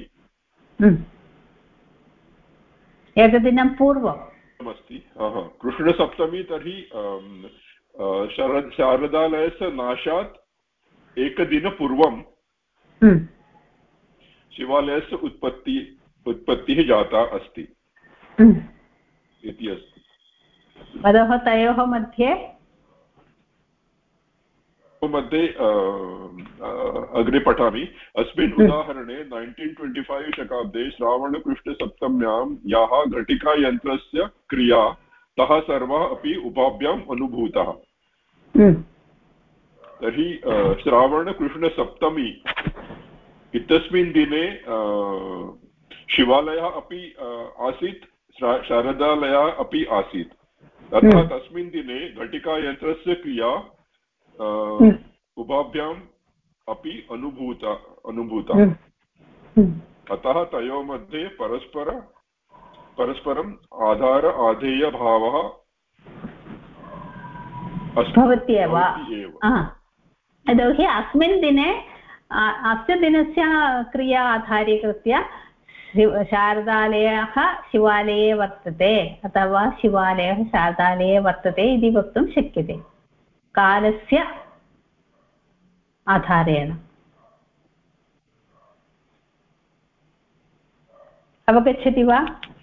एकदिनं पूर्वम् अस्ति कृष्णसप्तमी तर्हि शारदालयस्य नाशात् एकदिनपूर्वं शिवालयस्य उत्पत्तिः जाता अस्ति इति अस्ति। अतः तयोः मध्ये अग्रे पठामि। अस्मिन् उदाहरणे 1925 शताब्दे श्रावणकृष्णसप्तम्यां याः घटिकायन्त्रस्य क्रिया ताः सर्वाः अपि उपाभ्याम् अनुभूताः। तर्हि श्रावणकृष्णसप्तमी इत्यस्मिन् दिने शिवालयः अपि आसीत्, शारदालयः अपि आसीत्। तथा तस्मिन् दिने घटिकायन्त्रस्य क्रिया उभाभ्याम् अपि अनुभूता। अतः तयोः मध्ये परस्परम् आधार आधेयभावः भवत्येव। यतोहि अस्मिन् दिने अस्य दिनस्य क्रिया आधारीकृत्य शारदालयः शिवालये वर्तते अथवा शिवालयः शारदालये वर्तते इति वक्तुं शक्यते कालस्य आधारेण। अवगच्छति वा?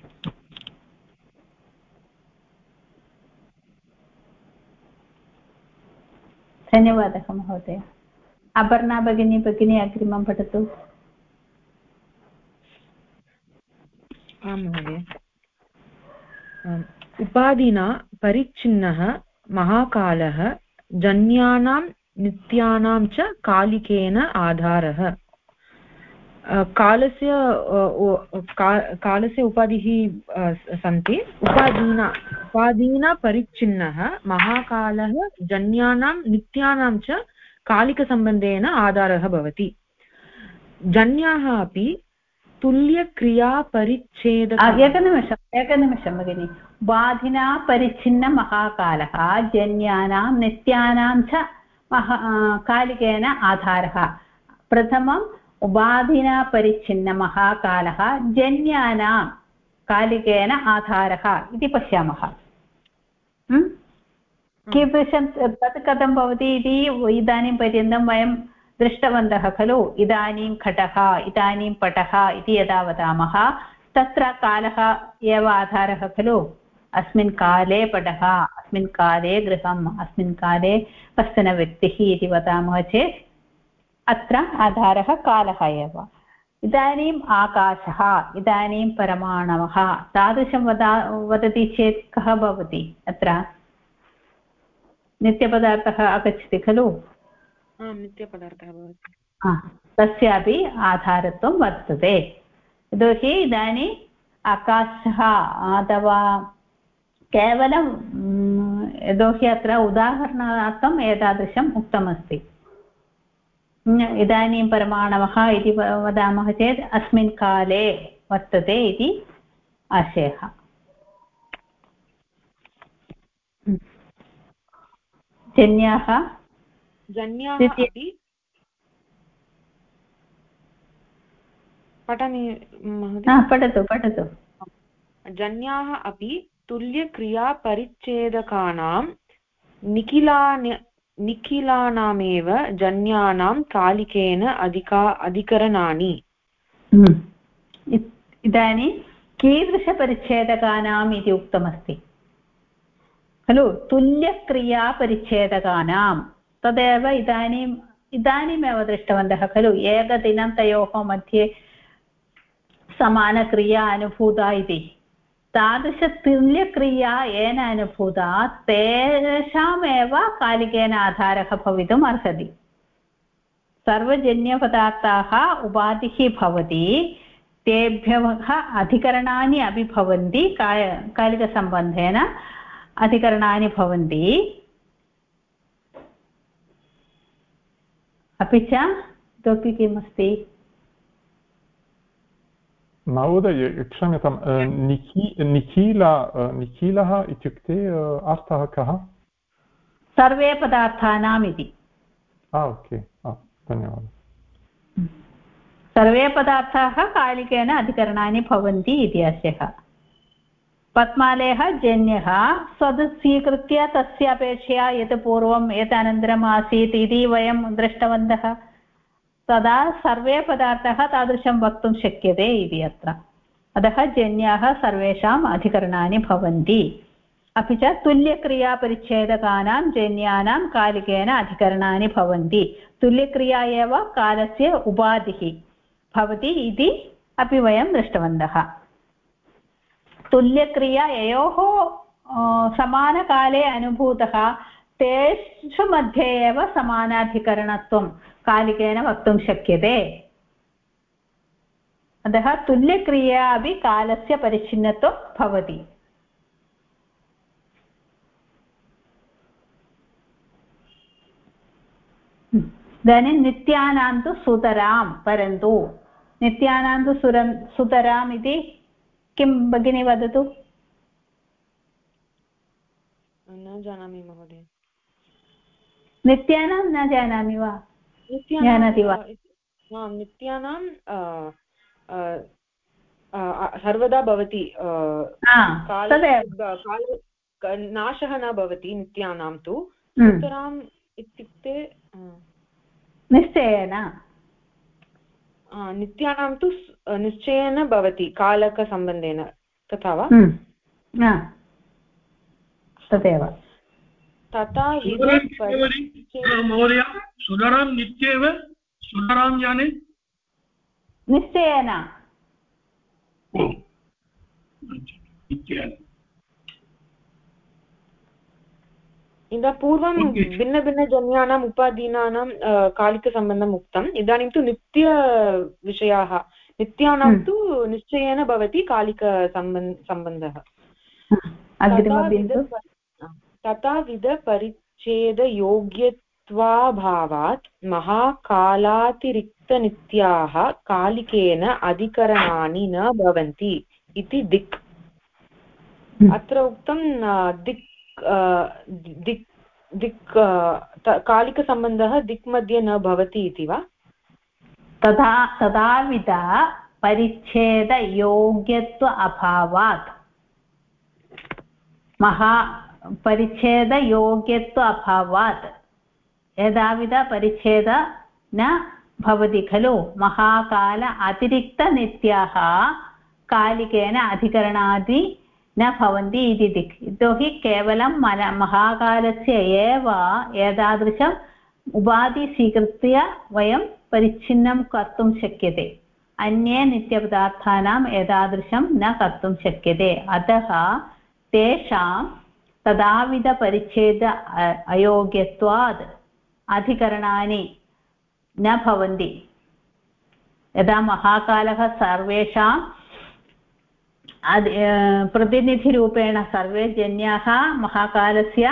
धन्यवादः महोदय। अपर्णा भगिनी अग्रिमं पठतु। आं महोदय। उपाधिना परिच्छिन्नः महाकालः जन्यानां नित्यानां च कालिकेन आधारः। कालस्य उपाधिः सन्ति। उपाधिना परिच्छिन्नः महाकालः जन्यानां नित्यानां च कालिकसम्बन्धेन आधारः भवति। जन्याः अपि तुल्यक्रियापरिच्छेद। एकनिमिषं भगिनि। उपाधिना परिच्छिन्नमहाकालः जन्यानां नित्यानां च कालिकेन आधारः। प्रथमम् उपाधिना परिच्छिन्नमहाकालः जन्यानां कालिकेन आधारः इति पश्यामः। कीदृशं तत् कथं भवति इति इदानीं पर्यन्तं वयं दृष्टवन्तः खलु। इदानीं घटः इदानीं पटः इति यदा वदामः तत्र कालः एव आधारः खलु। अस्मिन् काले पटः, अस्मिन् काले गृहम्, अस्मिन् काले कश्चन व्यक्तिः इति वदामः चेत् अत्र आधारः कालः एव। इदानीम् आकाशः, इदानीं परमाणवः तादृशं वदति चेत् कः भवति? अत्र नित्यपदार्थः आगच्छति खलु। नित्यपदार्थः भवति। तस्यापि आधारत्वं वर्तते। यतोहि इदानीम् आकाशः अथवा केवलं यतोहि अत्र उदाहरणार्थम् एतादृशम् उक्तमस्ति। इदानीं परमाणवः इति वदामः चेत् अस्मिन् काले वर्तते इति आशयः। जन्याः अपि पठतु। जन्याः अपि तुल्यक्रियापरिच्छेदकानां निखिलानामेव जन्यानां कालिकेन अधिकरणानि। इदानीं कीदृशपरिच्छेदकानाम् इति उक्तमस्ति खलु। तुल्यक्रियापरिच्छेदकानां तदेव इदानीमेव दृष्टवन्तः खलु। एकदिनं तयोः मध्ये समानक्रिया अनुभूता इति। तादृशतुल्यक्रिया येन अनुभूता तेषामेव कालिकेन आधारः भवितुम् अर्हति। सर्वजन्यपदार्थाः उपाधिः भवति, तेभ्यः अधिकरणानि अपि भवन्ति। कालिकसम्बन्धेन अधिकरणानि भवन्ति। अपि च इतोपि किमस्ति महोदय? क्षम्यतां, निखिलः इत्युक्ते अर्थः कः? सर्वे पदार्थानाम् इति। ओके, धन्यवादः। सर्वे पदार्थाः कालिकेन अधिकरणानि भवन्ति इति आशयः। पद्मालयः जन्यः स्वद् स्वीकृत्य तस्य अपेक्षया यत् पूर्वं यत् अनन्तरम् आसीत् इति वयं दृष्टवन्तः तदा सर्वे पदार्थाः तादृशं वक्तुं शक्यते इति अत्र अतः जन्याः सर्वेषाम् अधिकरणानि भवन्ति अपि च तुल्यक्रियापरिच्छेदकानां जन्यानां कालिकेन अधिकरणानि भवन्ति तुल्यक्रिया एव कालस्य उपाधिः भवति इति अपि वयं दृष्टवन्तः तुल्यक्रिया ययोः समानकाले अनुभूतः तेषु मध्ये एव समानाधिकरणत्वं कालिकेन वक्तुं शक्यते अतः तुल्यक्रिया अपि कालस्य परिच्छिन्नत्वं भवति इदानीं नित्यानां तु सुतरां परन्तु नित्यानां तु सुतराम् इति किं भगिनी वदतु न जानामि महोदय नित्यानां न जानामि वा जानाति वा नित्यानां सर्वदा भवति नाशः न भवति नित्यानां तु सुतराम् इत्युक्ते निश्चयेन नित्यानां तु निश्चयेन भवति कालकसम्बन्धेन तथा वा तदेव तथा महोदय सुतरां नित्येव सुतरां जाने निश्चयेन इतः पूर्वं भिन्नभिन्नजन्यानाम् उपाधीनानां कालिकसम्बन्धम् उक्तम् इदानीं तु नित्यविषयाः नित्यानां तु निश्चयेन भवति कालिकसम्बन्धः तथाविधपरिच्छेदयोग्यत्वाभावात् महाकालातिरिक्तनित्याः कालिकेन अधिकरणानि न भवन्ति इति दिक् अत्र उक्तं दिक् कालिकसम्बन्धः दिक् मध्ये न भवति इति वा तथाविध परिच्छेदयोग्यत्व अभावात् परिच्छेदयोग्यत्व अभावात् यदाविधपरिच्छेद न भवति खलु महाकाल अतिरिक्तनित्याः कालिकेन अधिकरणादि न भवन्ति इति दिक् यतोहि केवलं महाकालस्य एव एतादृशम् उपाधि स्वीकृत्य वयं परिच्छिन्नं कर्तुं शक्यते अन्ये नित्यपदार्थानाम् एतादृशं न कर्तुं शक्यते अतः तेषां तदाविधपरिच्छेद अयोग्यत्वात् अधिकरणानि न भवन्ति यदा महाकालः सर्वेषां प्रतिनिधिरूपेण सर्वे जन्याः महाकालस्य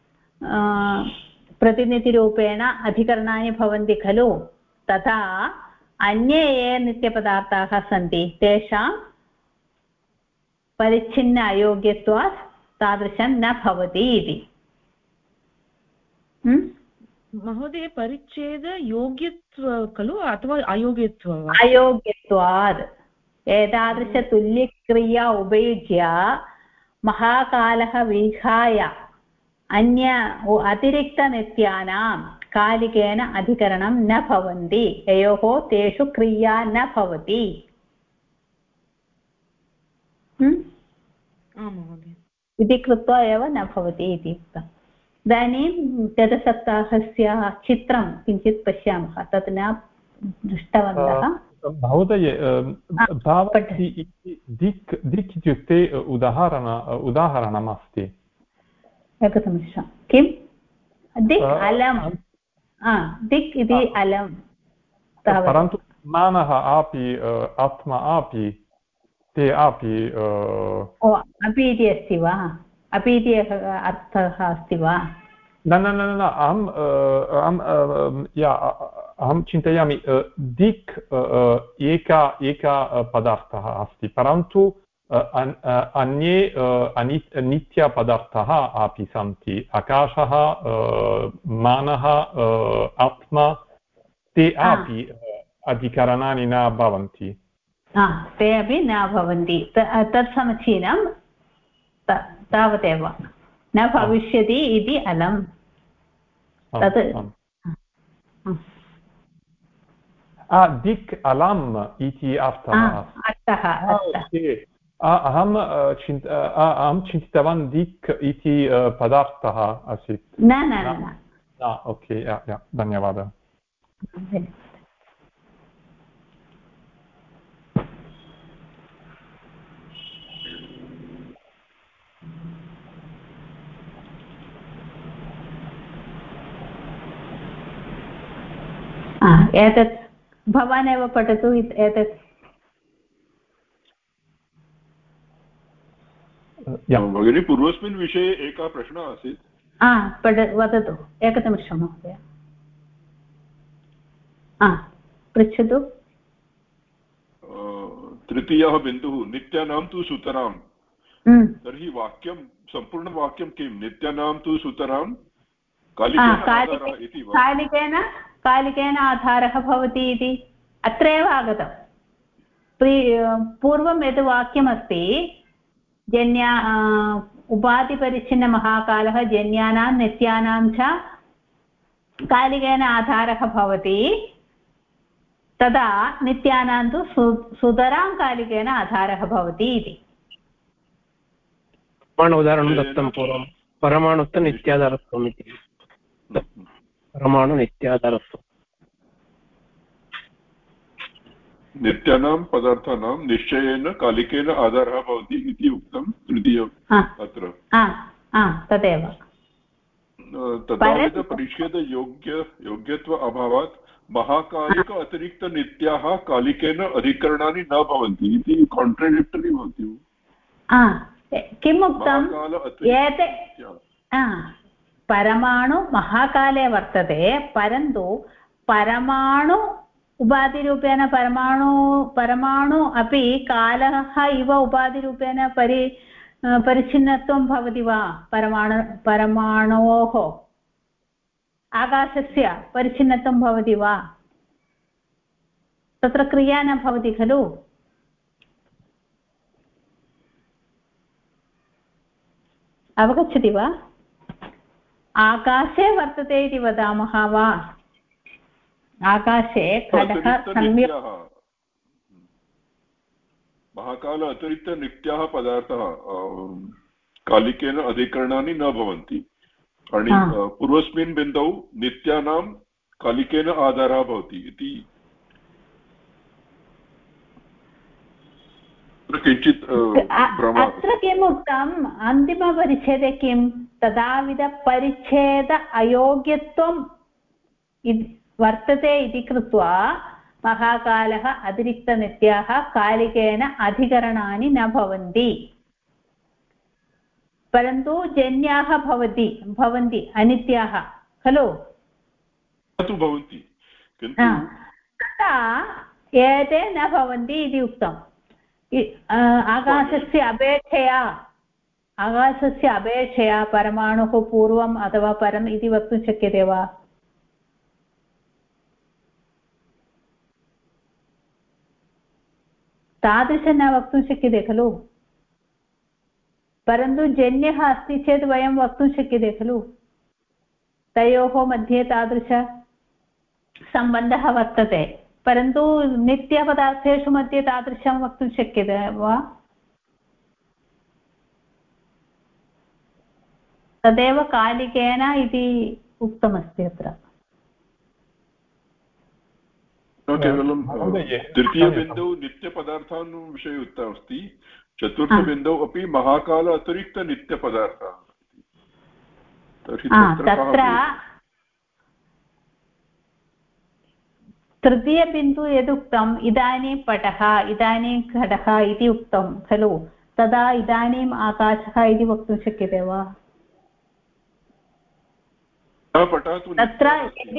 प्रतिनिधिरूपेण अधिकरणानि भवन्ति खलु तथा अन्ये ये नित्यपदार्थाः सन्ति तेषां परिच्छिन्न अयोग्यत्वात् तादृशं न भवति इति महोदय परिच्छेद योग्यत्व खलु अथवा अयोग्यत्व अयोग्यत्वात् एतादृशतुल्यक्रिया उपयुज्य महाकालः विहाय अन्य अतिरिक्तनित्यानां कालिकेन अधिकरणं न भवन्ति ययोः तेषु क्रिया न भवति इति कृत्वा एव न भवति इति उक्तम् इदानीं गतसप्ताहस्य चित्रं किञ्चित् पश्यामः तत् न दृष्टवन्तः महोदय दिक् इत्युक्ते उदाहरणमस्ति एकनिमिषं किं दिक् अलं दिक् इति अलं परन्तु मानः अपि आत्मा अपि ते अपि अपि इति अस्ति वा अपि इति अर्थः अस्ति वा न अहं चिन्तयामि दिक् एका पदार्थः अस्ति परन्तु अन्ये नित्यपदार्थाः अपि सन्ति आकाशः मानः आत्मा ते अपि अधिकरणानि न भवन्ति ते अपि न भवन्ति तत् समीचीनं तावदेव न भविष्यति इति अलम् तत् दिक् अलम् इति अर्थः अहं चिन्तितवान् दिक् इति पदार्थः आसीत् न ओके धन्यवादः एतत् भवान् एव पठतु एतत् भगिनी पूर्वस्मिन् विषये एकः प्रश्नः आसीत् वदतु एकनिमिषं महोदय पृच्छतु तृतीयः बिन्दुः नित्यानां तु सुतरां तर्हि वाक्यं सम्पूर्णवाक्यं किं नित्यानां तु सुतरां कालिकेन आधारः भवति इति अत्रैव आगतम् पूर्वं यद् वाक्यमस्ति जन्या उपाधिपरिच्छिन्नमहाकालः जन्यानां नित्यानां च कालिकेन आधारः भवति तदा नित्यानां तु सुतरां कालिकेन आधारः भवति इति उदाहरणं दत्तं पूर्वं परमाणुत्व नित्याधारत्वम् इति परमाणु नित्याधारत्वम् नित्यानां पदार्थानां निश्चयेन कालिकेन आधारः भवति इति उक्तं तृतीय अत्र तदेव तदाविधपरिच्छेदयोग्यत्व अभावात् महाकालिक अतिरिक्तनित्याः कालिकेन अधिकरणानि न भवन्ति इति काण्ट्राडिक्टरि भवति किम् उक्तम् एते परमाणु महाकाले वर्तते परन्तु परमाणु उपाधिरूपेण परमाणु अपि कालः इव उपाधिरूपेण परिच्छिन्नत्वं भवति वा परमाणोः आकाशस्य परिच्छिन्नत्वं भवति वा तत्र क्रिया न भवति खलु अवगच्छति वा आकाशे वर्तते इति वदामः वा आकाशे घटः सम्यक् महाकाल अतिरिक्तनित्याः पदार्थाः कालिकेन अधिकरणानि न भवन्ति पूर्वस्मिन् बिन्दौ नित्यानां कालिकेन आधारः भवति इति किञ्चित् अत्र किम् उक्तम् अन्तिमपरिच्छेदे किं तदाविधपरिच्छेद अयोग्यत्वं वर्तते इति कृत्वा महाकालः अतिरिक्तनित्याः कालिकेन अधिकरणानि न भवन्ति परन्तु जन्याः भवन्ति अनित्याः खलु तथा एते न भवन्ति इति उक्तम् आकाशस्य अपेक्षया परमाणुः पूर्वम् अथवा परम् इति वक्तुं शक्यते वा तादृशं न वक्तुं शक्यते खलु परन्तु जन्यः अस्ति चेत् वयं वक्तुं शक्यते खलु तयोः मध्ये तादृश सम्बन्धः वर्तते परन्तु नित्यपदार्थेषु मध्ये तादृशं वक्तुं शक्यते वा तदेव कालिकेन इति उक्तमस्ति अत्र केवलं तृतीयबिन्दौ नित्यपदार्थान् विषये उक्तमस्ति चतुर्थबिन्दौ अपि महाकाल अतिरिक्तनित्यपदार्थाः तत्र तृतीयबिन्दु यदुक्तम् इदानीं पटः इदानीं घटः इति उक्तं खलु तदा इदानीम् आकाशः इति वक्तुं शक्यते वा तत्र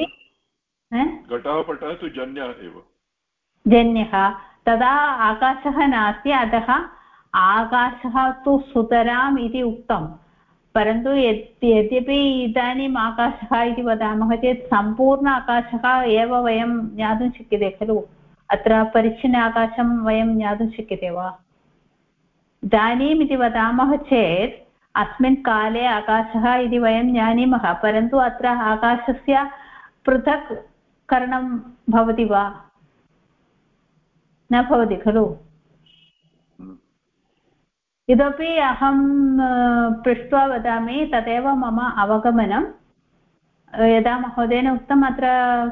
घटः पटः तु जन्यः एव जन्यः तदा आकाशः नास्ति अतः आकाशः तु सुतराम् इति उक्तं परन्तु यद्यपि इदानीम् आकाशः इति वदामः चेत् सम्पूर्ण आकाशः एव वयं ज्ञातुं शक्यते खलु अत्र परिच्छिन्न आकाशं वयं ज्ञातुं शक्यते वा इदानीम् इति वदामः चेत् अस्मिन् काले आकाशः इति वयं जानीमः परन्तु अत्र आकाशस्य पृथक् करणं भवति वा न भवति खलु इतोपि अहं पृष्ट्वा वदामि तदेव मम अवगमनं यदा महोदयेन उक्तम् अत्र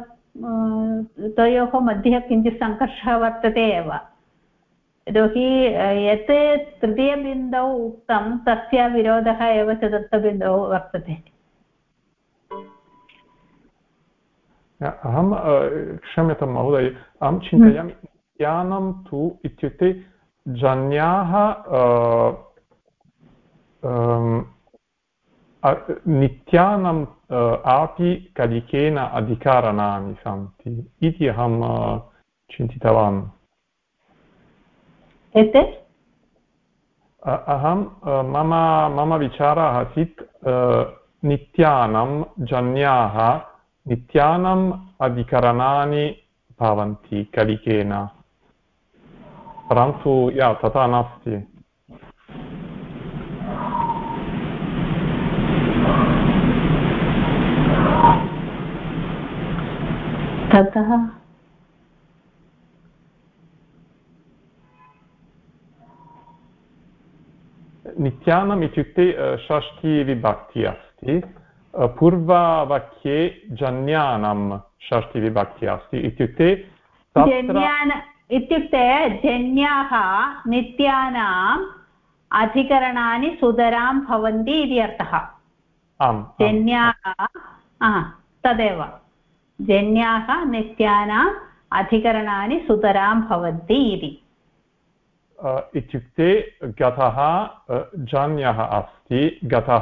तयोः मध्ये किञ्चित् सङ्घर्षः वर्तते एव यतोहि यत् तृतीयबिन्दौ उक्तं तस्य विरोधः एव चतुर्थबिन्दौ वर्तते अहं क्षम्यतां महोदय अहं चिन्तयामि ज्ञानं तु इत्युक्ते जन्याः नित्यानाम् अपि कलिकेन अधिकारणानि सन्ति इति अहं चिन्तितवान् अहं मम विचारः आसीत् नित्यानां जन्याः नित्यानाम् अधिकरणानि भवन्ति कलिकेन परन्तु तथा नास्ति ततः नित्यानाम् इत्युक्ते षष्ठीविभक्ति अस्ति पूर्ववाक्ये जन्यानां षष्ठीविभक्ति अस्ति इत्युक्ते इत्युक्ते जन्याः नित्यानाम् अधिकरणानि सुतरां भवन्ति इति अर्थः जन्याः तदेव जन्याः नित्यानाम् अधिकरणानि सुतरां भवन्ति इति इत्युक्ते गतः जन्यः अस्ति गतः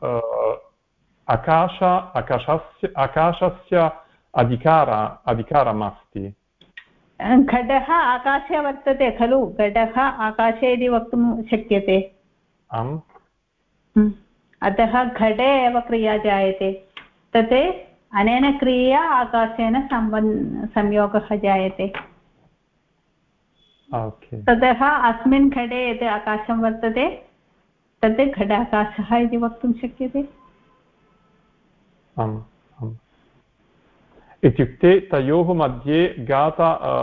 आकाशस्य अधिकारम् अस्ति घटः आकाशे वर्तते खलु घटः आकाशे इति वक्तुं शक्यते आम् अतः घटे एव क्रिया जायते तत् अनेन क्रिया आकाशेन संयोगः जायते ततः अस्मिन् घटे यत् आकाशं वर्तते तत् घटाकाशः इति वक्तुं शक्यते इत्युक्ते तयोः मध्ये गात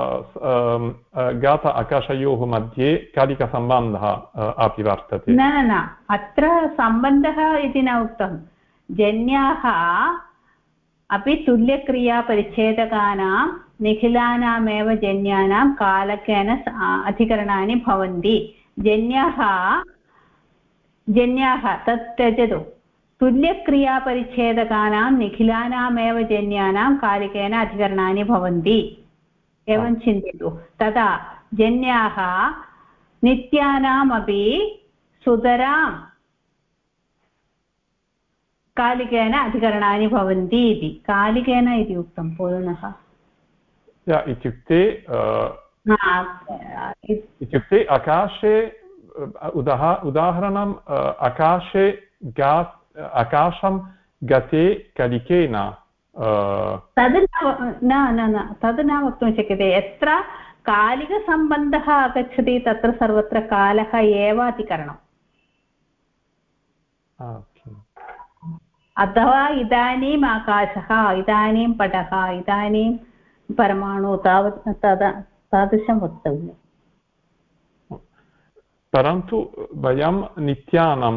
आकाशयोः मध्ये कालिकसम्बन्धः अपि वर्तते न अत्र सम्बन्धः इति न उक्तं जन्याः अपि तुल्यक्रियापरिच्छेदकानां निखिलानामेव जन्यानां कालकेन अधिकरणानि भवन्ति जन्याः तत् त्यजतु तुल्यक्रियापरिच्छेदकानां निखिलानामेव जन्यानां कालिकेन अधिकरणानि भवन्ति एवं चिन्तयतु तदा जन्याः नित्यानामपि सुतरां कालिकेन अधिकरणानि भवन्ति इति कालिकेन इति उक्तं पूर्णः इत्युक्ते आकाशे उदाहरणम् आकाशे आकाशं गते कलिकेन तद् न तद् न वक्तुं शक्यते यत्र कालिकसम्बन्धः आगच्छति तत्र सर्वत्र कालः एव अधिकरणम् अथवा इदानीम् आकाशः इदानीं पटः इदानीं परमाणु तादृशं वक्तव्यम् परन्तु वयं नित्यानां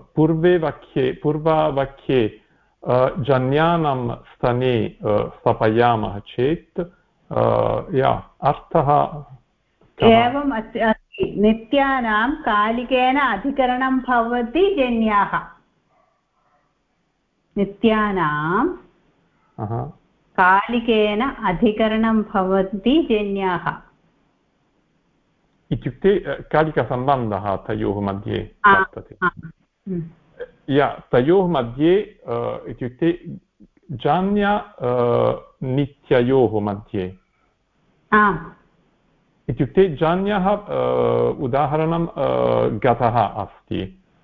पूर्ववाक्ये जन्यानां स्थाने स्थापयामः चेत् अर्थः एवम् अस्ति नित्यानां कालिकेन अधिकरणं भवति जन्याः नित्यानां कालिकेन अधिकरणं भवन्ति जन्याः इत्युक्ते कालिकसम्बन्धः तयोः मध्ये वर्तते तयोः मध्ये इत्युक्ते जन्य नित्ययोः मध्ये इत्युक्ते जन्यः उदाहरणं गतः अस्ति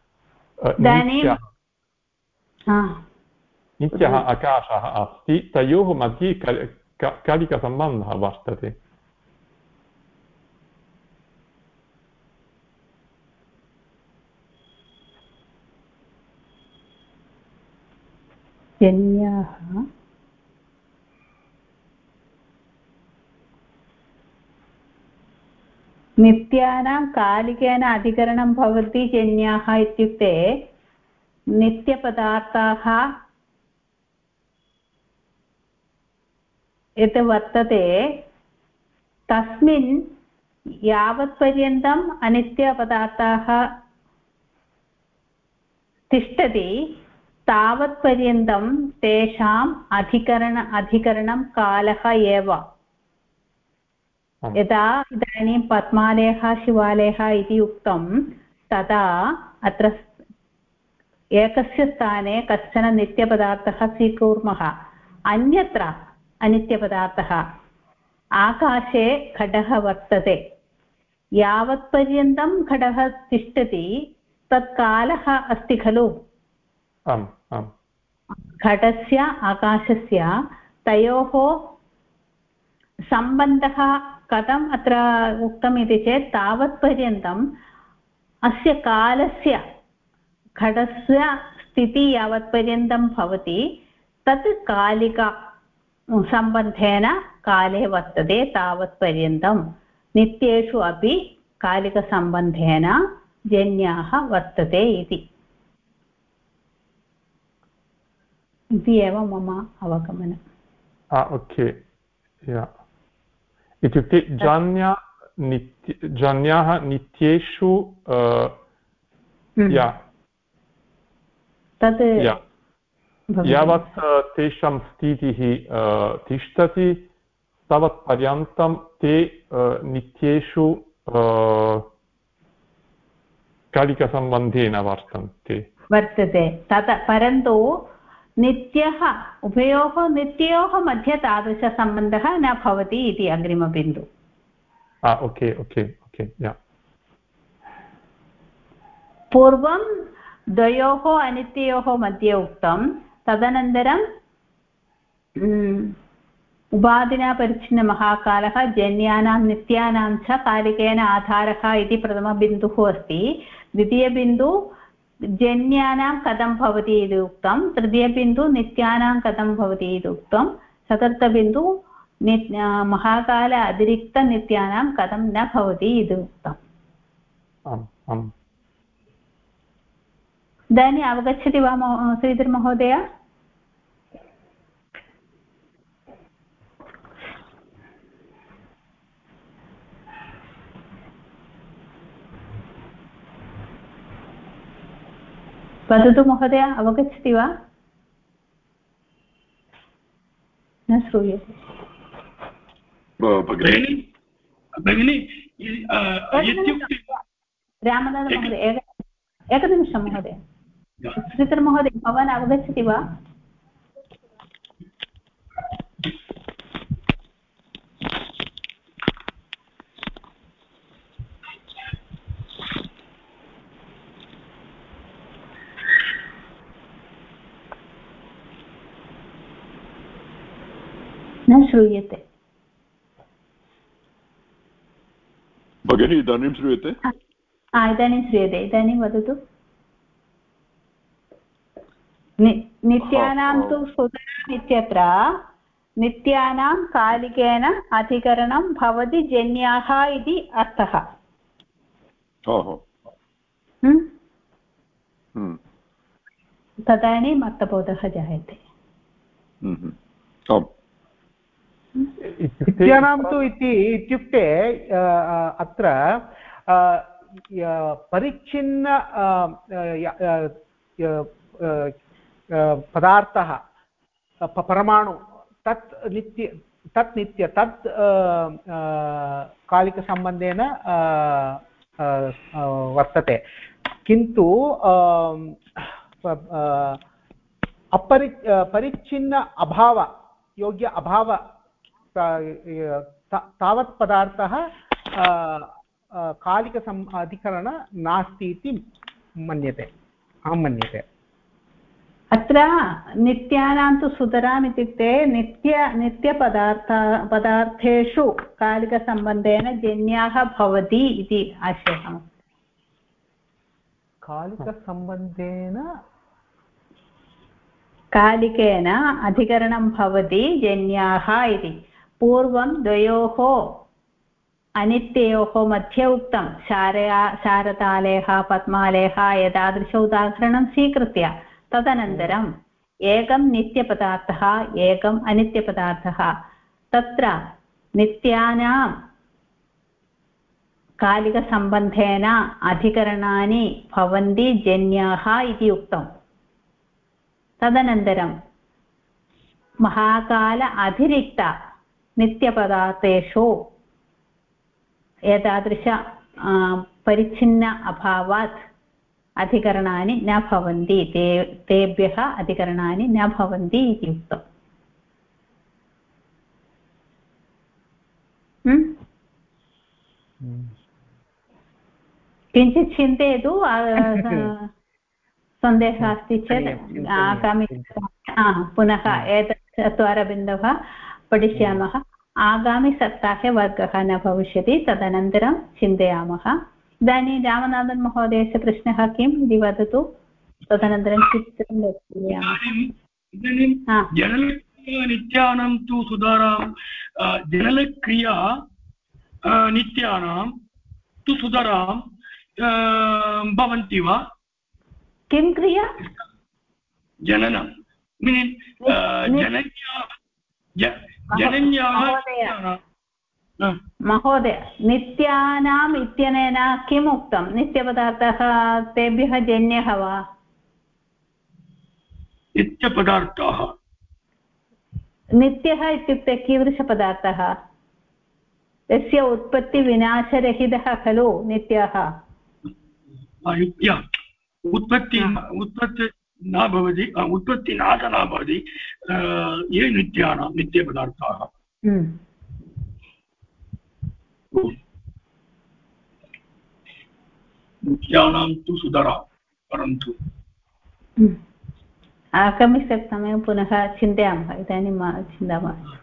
नित्यः आकाशः अस्ति तयोः मध्ये कालिकसम्बन्धः वर्तते जन्याः नित्यानां कालिकेन अधिकरणं भवति जन्याः इत्युक्ते नित्यपदार्थाः यत् वर्तते तस्मिन् यावत्पर्यन्तम् अनित्यपदार्थाः तिष्ठति तावत्पर्यन्तं तेषाम् अधिकरणं कालः एव। यदा इदानीं पद्मालयः शिवालयः इति उक्तं तदा अत्र एकस्य स्थाने कश्चन नित्यपदार्थः स्वीकुर्मः, अन्यत्र अनित्यपदार्थः आकाशे घटः वर्तते, यावत्पर्यन्तं घटः तिष्ठति तत् कालः अस्ति खलु। घटस्य आकाशस्य तयोः सम्बन्धः कथम् अत्र उक्तम् इति चेत् तावत्पर्यन्तम् अस्य कालस्य घटस्य स्थितिः यावत्पर्यन्तं भवति तत् कालिका सम्बन्धेन काले वर्तते तावत्पर्यन्तं। नित्येषु अपि कालिकसम्बन्धेन जन्याः वर्तते इति एव मम अवगमनम्। ओके, इत्युक्ते जन्याः नित्येषु तत् यावत् तेषां स्थितिः तिष्ठति तावत्पर्यन्तं ते नित्येषु कालिकसम्बन्धेन वर्तते तत्। परन्तु नित्यः उभयोः नित्योः मध्ये तादृशसम्बन्धः न भवति इति अग्रिमबिन्दु। Okay okay okay. पूर्वं द्वयोः अनित्ययोः मध्ये उक्तं, तदनन्तरं उपाधिना परिच्छिन्नमहाकालः जन्यानां नित्यानां च कालिकेन आधारः इति प्रथमबिन्दुः अस्ति। द्वितीयबिन्दु जन्यानां कथं भवति इति उक्तं, तृतीयबिन्दु नित्यानां कथं भवति इति उक्तं, चतुर्थबिन्दु महाकाल अतिरिक्तनित्यानां कथं न भवति इति उक्तम्। इदानीम् अवगच्छति वा श्रीधरमहोदय? वदतु महोदय, अवगच्छति वा? न श्रूयते भगिनी। रामनाथ महोदय, एकनिमिषं महोदय। श्रीधरमहोदय, भवान् अवगच्छति वा? न श्रूयते भगिनी। इदानीं श्रूयते? इदानीं श्रूयते। इदानीं वदतु। नित्यानां तु सुतराम् इत्यत्र नित्यानां कालिकेन अधिकरणं भवति जन्याः इति अर्थः। तदानीम् अर्थबोधः जायते। नित्यानां तु इत्युक्ते अत्र परिच्छिन्न पदार्थः परमाणु तत् नित्य कालिकसम्बन्धेन वर्तते। किन्तु परिच्छिन्न अभाव योग्य अभाव तावत् पदार्थः अधिकरण नास्ति इति मन्यते, अहं मन्यते। अत्र नित्यानां तु सुतराम् इत्युक्ते पदार्थेषु कालिकसम्बन्धेन जन्याः भवति इति आशयः। कालिकसम्बन्धेन कालिकेन अधिकरणं भवति जन्याः इति पूर्वं द्वयोः अनित्ययोः मध्ये उक्तं शारदालयः पद्मालयः एतादृश उदाहरणं स्वीकृत्य तदनन्तरम् एकं नित्यपदार्थः एकम् अनित्यपदार्थः तत्र नित्यानां कालिकसम्बन्धेन अधिकरणानि भवन्ति जन्याः इति उक्तम् तदनन्तरं महाकाल अतिरिक्त नित्यपदार्थेषु एतादृश परिच्छिन्न अभावात् अधिकरणानि न भवन्ति तेभ्यः अधिकरणानि न भवन्ति इति उक्तम् किञ्चित् चिन्तयतु सन्देहः अस्ति चेत् आगामि पुनः एतत् चत्वारबिन्दवः पठिष्यामः आगामिसप्ताहे वर्गः न भविष्यति तदनन्तरं चिन्तयामः इदानीं रामनाथन् महोदयस्य प्रश्नः किम् इति वदतु तदनन्तरं चित्रं नित्यानां तु सुधारां जननक्रिया नित्यानां तु सुधारां भवन्ति वा किं क्रिया जननं महोदय नित्यानाम् इत्यनेन किम् उक्तं नित्यपदार्थः तेभ्यः जन्यः वा नित्यपदार्थाः नित्यः इत्युक्ते कीदृशपदार्थः तस्य उत्पत्तिविनाशरहितः खलु नित्यः उत्पत्ति न भवति उत्पत्तिनाश न भवति ये नित्यानां नित्यपदार्थाः नित्यानां तु सुधरा परन्तु आगामिसमये पुनः चिन्तयामः इदानीं चिन्ता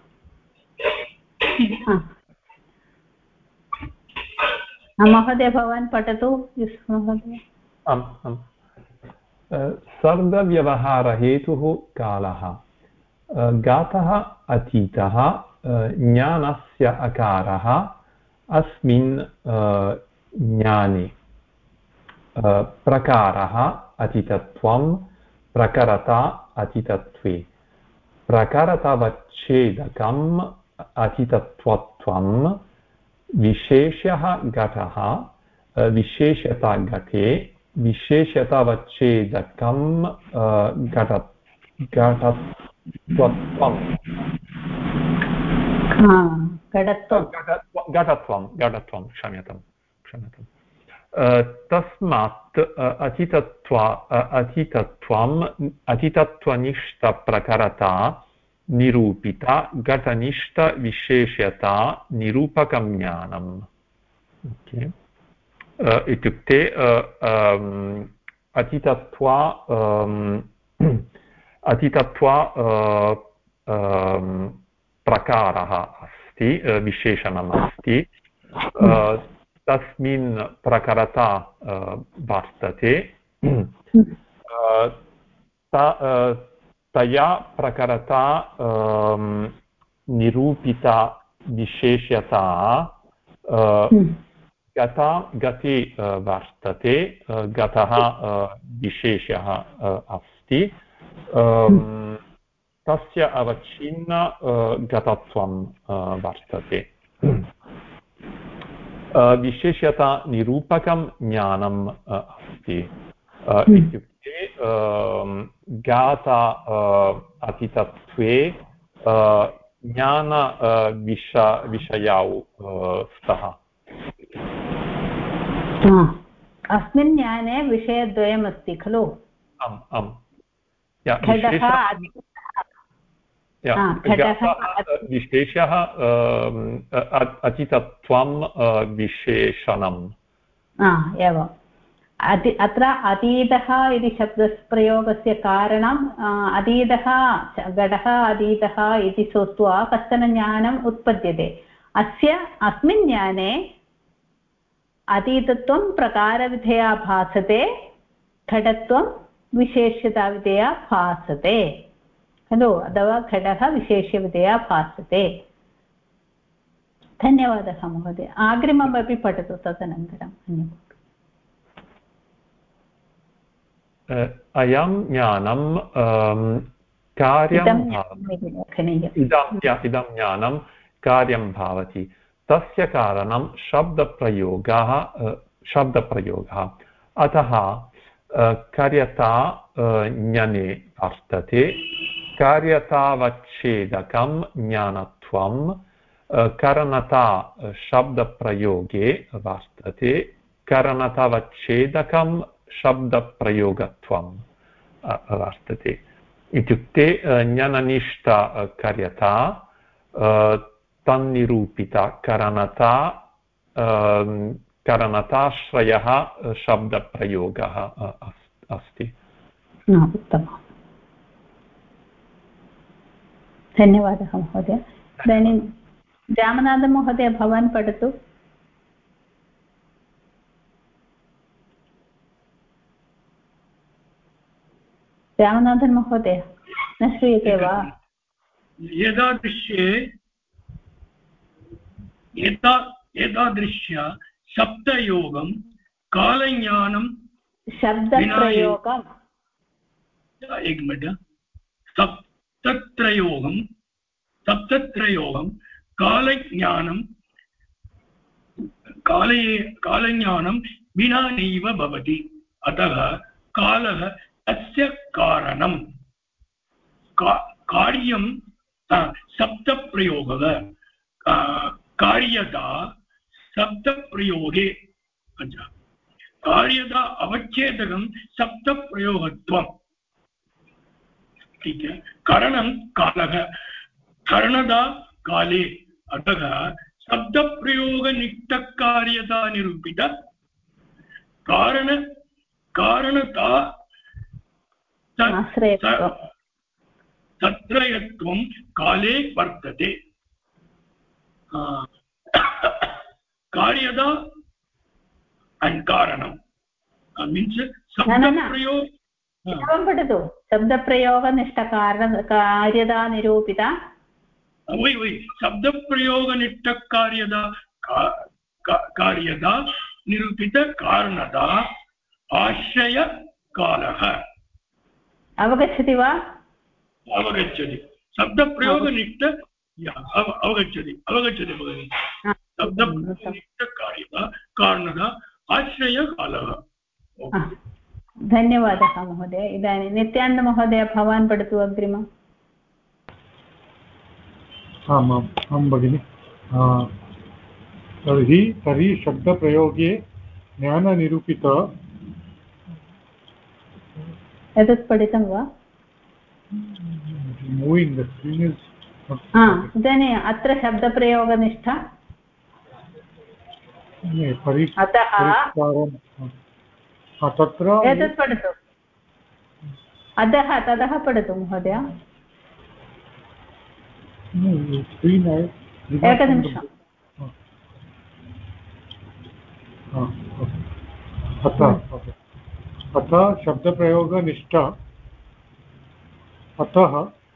मास्तु महोदय भवान् पठतु महोदय सर्गव्यवहारहेतुः कालः गातः अतीतः ज्ञानस्य अकारः अस्मिन् ज्ञाने प्रकारः अतीतत्वं प्रकरता अतीतत्वे प्रकरतवच्छेदकम् अतीतत्वत्वं विशेषः घटः विशेषता घटे विशेषतावच्छेदकं घटत्वं क्षम्यताम् तस्मात् अतीतत्वनिष्ठप्रकरता निरूपिता घटनिष्ठविशेषता निरूपकं ज्ञानम् इत्युक्ते अतीतत्वा प्रकारः अस्ति विशेषणम् अस्ति तस्मिन् प्रकरता वर्तते तया प्रकरता निरूपिता विशेषता गते वर्तते गतः विशेषः अस्ति तस्य अवच्छिन्न गतत्वं वर्तते विशेषता निरूपकं ज्ञानम् अस्ति इत्युक्ते गाता अतीतत्वे ज्ञान विषयौ स्तः अस्मिन् ज्ञाने विषयद्वयमस्ति खलु आम् आम् विशेषः अतीतत्वं विशेषणम् एवम् अत्र अतीतः इति शब्दप्रयोगस्य कारणम् अतीतः घटः अतीतः इति श्रुत्वा कश्चन ज्ञानम् उत्पद्यते अस्मिन् ज्ञाने अतीतत्वं प्रकारविधया भासते घटत्वं विशेष्यताविधया भासते खलु अथवा घटः विशेष्यविधया भासते। धन्यवादः महोदय। अग्रिममपि पठतु तदनन्तरम्। अयं ज्ञानं कार्यं इदं ज्ञानं कार्यं भवति तस्य कारणं शब्दप्रयोगः अतः कार्यता ज्ञाने वर्तते कार्यतावच्छेदकं ज्ञानत्वं कारणता शब्दप्रयोगे वर्तते कारणतावच्छेदकं शब्दप्रयोगत्वं वर्तते। इत्युक्ते ज्ञाननिष्ठा कार्यता तन्निरूपिता कारणताश्रयः शब्दप्रयोगः अस्ति। उत्तमम्, धन्यवादः महोदय। इदानीं रामनाथमहोदय भवान् पठतु। रामनाथन् महोदय न श्रूयते वा? एतादृश्य सप्तयोगं कालज्ञानं शब्दप्रयोगं सप्तत्रयोगं कालज्ञानं विना नैव भवति। अतः कालः तस्य कारणं कार्यं सप्तप्रयोगः कार्यता सप्तप्रयोगे कार्यता अवच्छेदकं सप्तप्रयोगत्वं। ठीक है। कारणं कालः कारणता काले अतः शब्दप्रयोगनिष्ठकार्यता निरूपित कारणता तत्रयत्वं काले वर्तते। कार्यता and कारणं मीन्स् शब्दप्रयोग पठतु। शब्दप्रयोगनिष्ठकार्यता निरूपिता वही शब्दप्रयोगनिष्ठकार्यता कार्यता निरूपित कारणता आश्रयकालः। अवगच्छति वा? अवगच्छति। शब्दप्रयोगनिष्ठ अवगच्छति भगिनि। शब्दप्रयोगनिष्ठकार्यता कारणता आश्रयकालः। धन्यवादः महोदय। इदानीं नित्यानन्दमहोदय भवान् पठतु अग्रिमम्। आं भगिनि। तर्हि शब्दप्रयोगे ज्ञाननिरूपित एतत् पठितं वा? इदानीम् अत्र शब्दप्रयोगनिष्ठा तत्र एतत् पठतु। ततः पठतु महोदय। एकनिमिषम्। अतः शब्दप्रयोगनिष्ठा अतः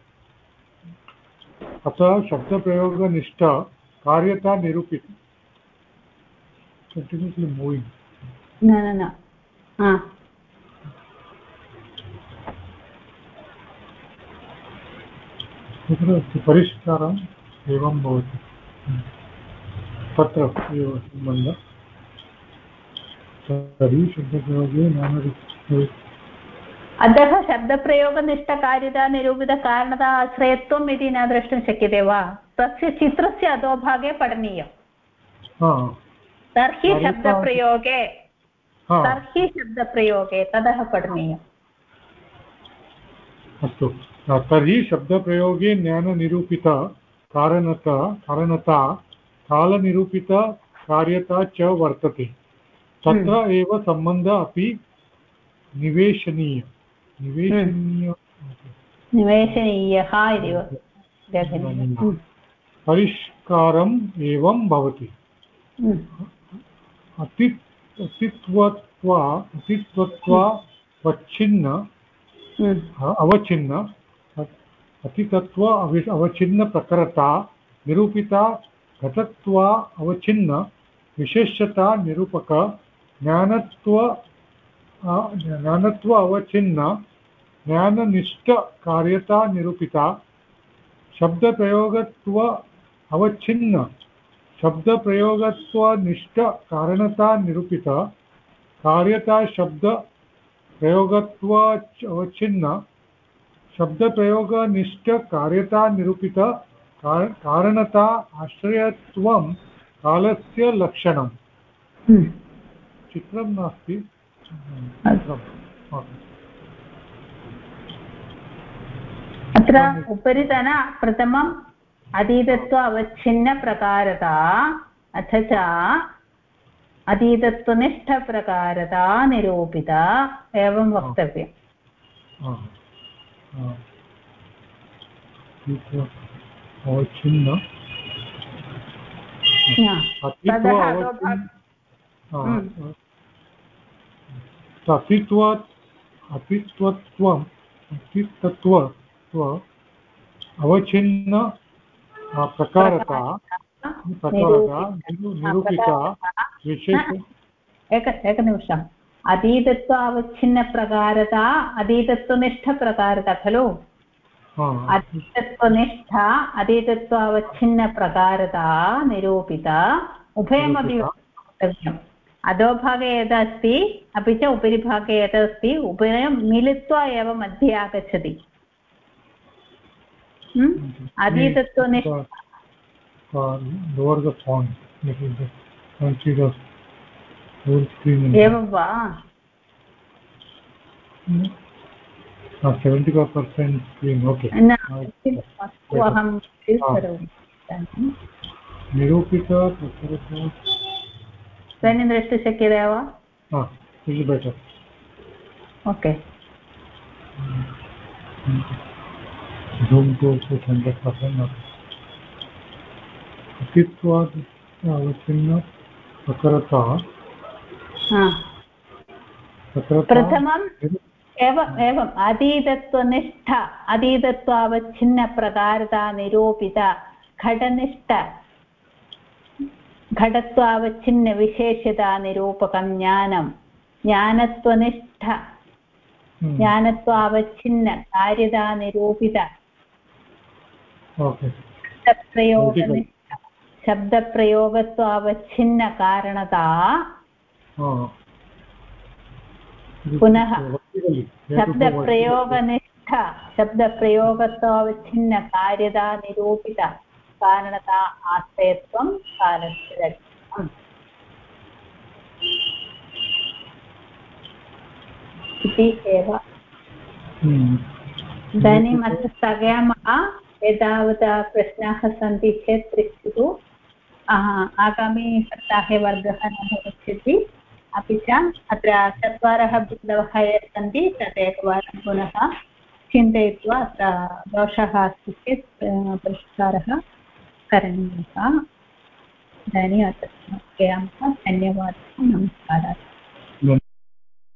शब्दप्रयोगनिष्ठा कार्यता निरूपित कंटिन्यूसली मूविंग न तत्र परिष्कारम् एवं भवति। तत्र एव सम्बन्धः। तर्हि शब्दप्रयोगे अतः शब्दप्रयोगनिष्ठकार्यता निरूपितकारणता आश्रयत्वम् इति न द्रष्टुं शक्यते वा? तस्य चित्रस्य अधोभागे पठनीयम्। तर्हि शब्दप्रयोगे ततः पठनीयम्। अस्तु। तर्हि शब्दप्रयोगे ज्ञाननिरूपिता कारणता कालनिरूपिता कार्यता च वर्तते। तत्र एव सम्बन्धः अपि निवेशनीयः इति परिष्कारम् एवं भवति। अतितत्व अवच्छिन्नप्रकरता निरूपिता घटत्व अवच्छिन्न विशेष्यता निरूपक ज्ञानत्व अवच्छिन्न ज्ञाननिष्ठ कार्यता निरूपिता शब्दप्रयोगत्व अवच्छिन्न शब्दप्रयोगत्वनिष्ठ कारणता निरूपिता कार्यता शब्द प्रयोगत्व अवच्छिन्न शब्दप्रयोगनिष्ठ कार्यता निरूपित कारणता आश्रयत्वं कालस्य लक्षणम् चित्रं नास्ति अत्र उपरितन प्रथमम् अतीतत्व अवच्छिन्नप्रकारता अथ च अतीतत्वनिष्ठप्रकारता निरूपिता एवं वक्तव्यम् अवच्छिन्न अवच्छिन्न प्रकारता निरूपिता विशेष एकनिमिषम् अतीतत्व अवच्छिन्नप्रकारता अतीतत्वनिष्ठप्रकारता खलु अतीतत्वनिष्ठा अतीतत्व अवच्छिन्नप्रकारता निरूपिता उभयमपि वक्तव्यम् अधोभागे यद् अस्ति अपि च उपरि भागे यत् अस्ति उभयं मिलित्वा एव मध्ये आगच्छति एवं वा 75% screen okay अहं करोमि निरूपिता इदानीं द्रष्टुं शक्यते वा बेटर् ओके zoom to 100% अतित्वात् अवच्छिन्न प्रकरता प्रथमम् एवम् अतीतत्वनिष्ठ अतीतत्वावच्छिन्नप्रकारता निरूपिता घटनिष्ठ घटत्वावच्छिन्नविशेष्यता निरूपकं ज्ञानं ज्ञानत्वनिष्ठ ज्ञानत्वावच्छिन्न कार्यता निरूपिता शब्दप्रयोगत्वावच्छिन्न कारणता पुनः शब्दप्रयोगत्वावच्छिन्न कार्यता निरूपिता कारणता आश्रयत्वं कालस्य लक्षणम् इति एव इदानीम् अत्र स्थगयामः एतावता प्रश्नाः सन्ति चेत् पृच्छतु आगामी सप्ताहे वर्गः न भविष्यति अपि च अत्र 4 बिन्दवः यत् सन्ति तत् एकवारं पुनः चिन्तयित्वा अत्र दोषः अस्ति चेत् परिष्कारः करणीयः इदानीम् अत्र स्थगयामः धन्यवादः नमस्कारः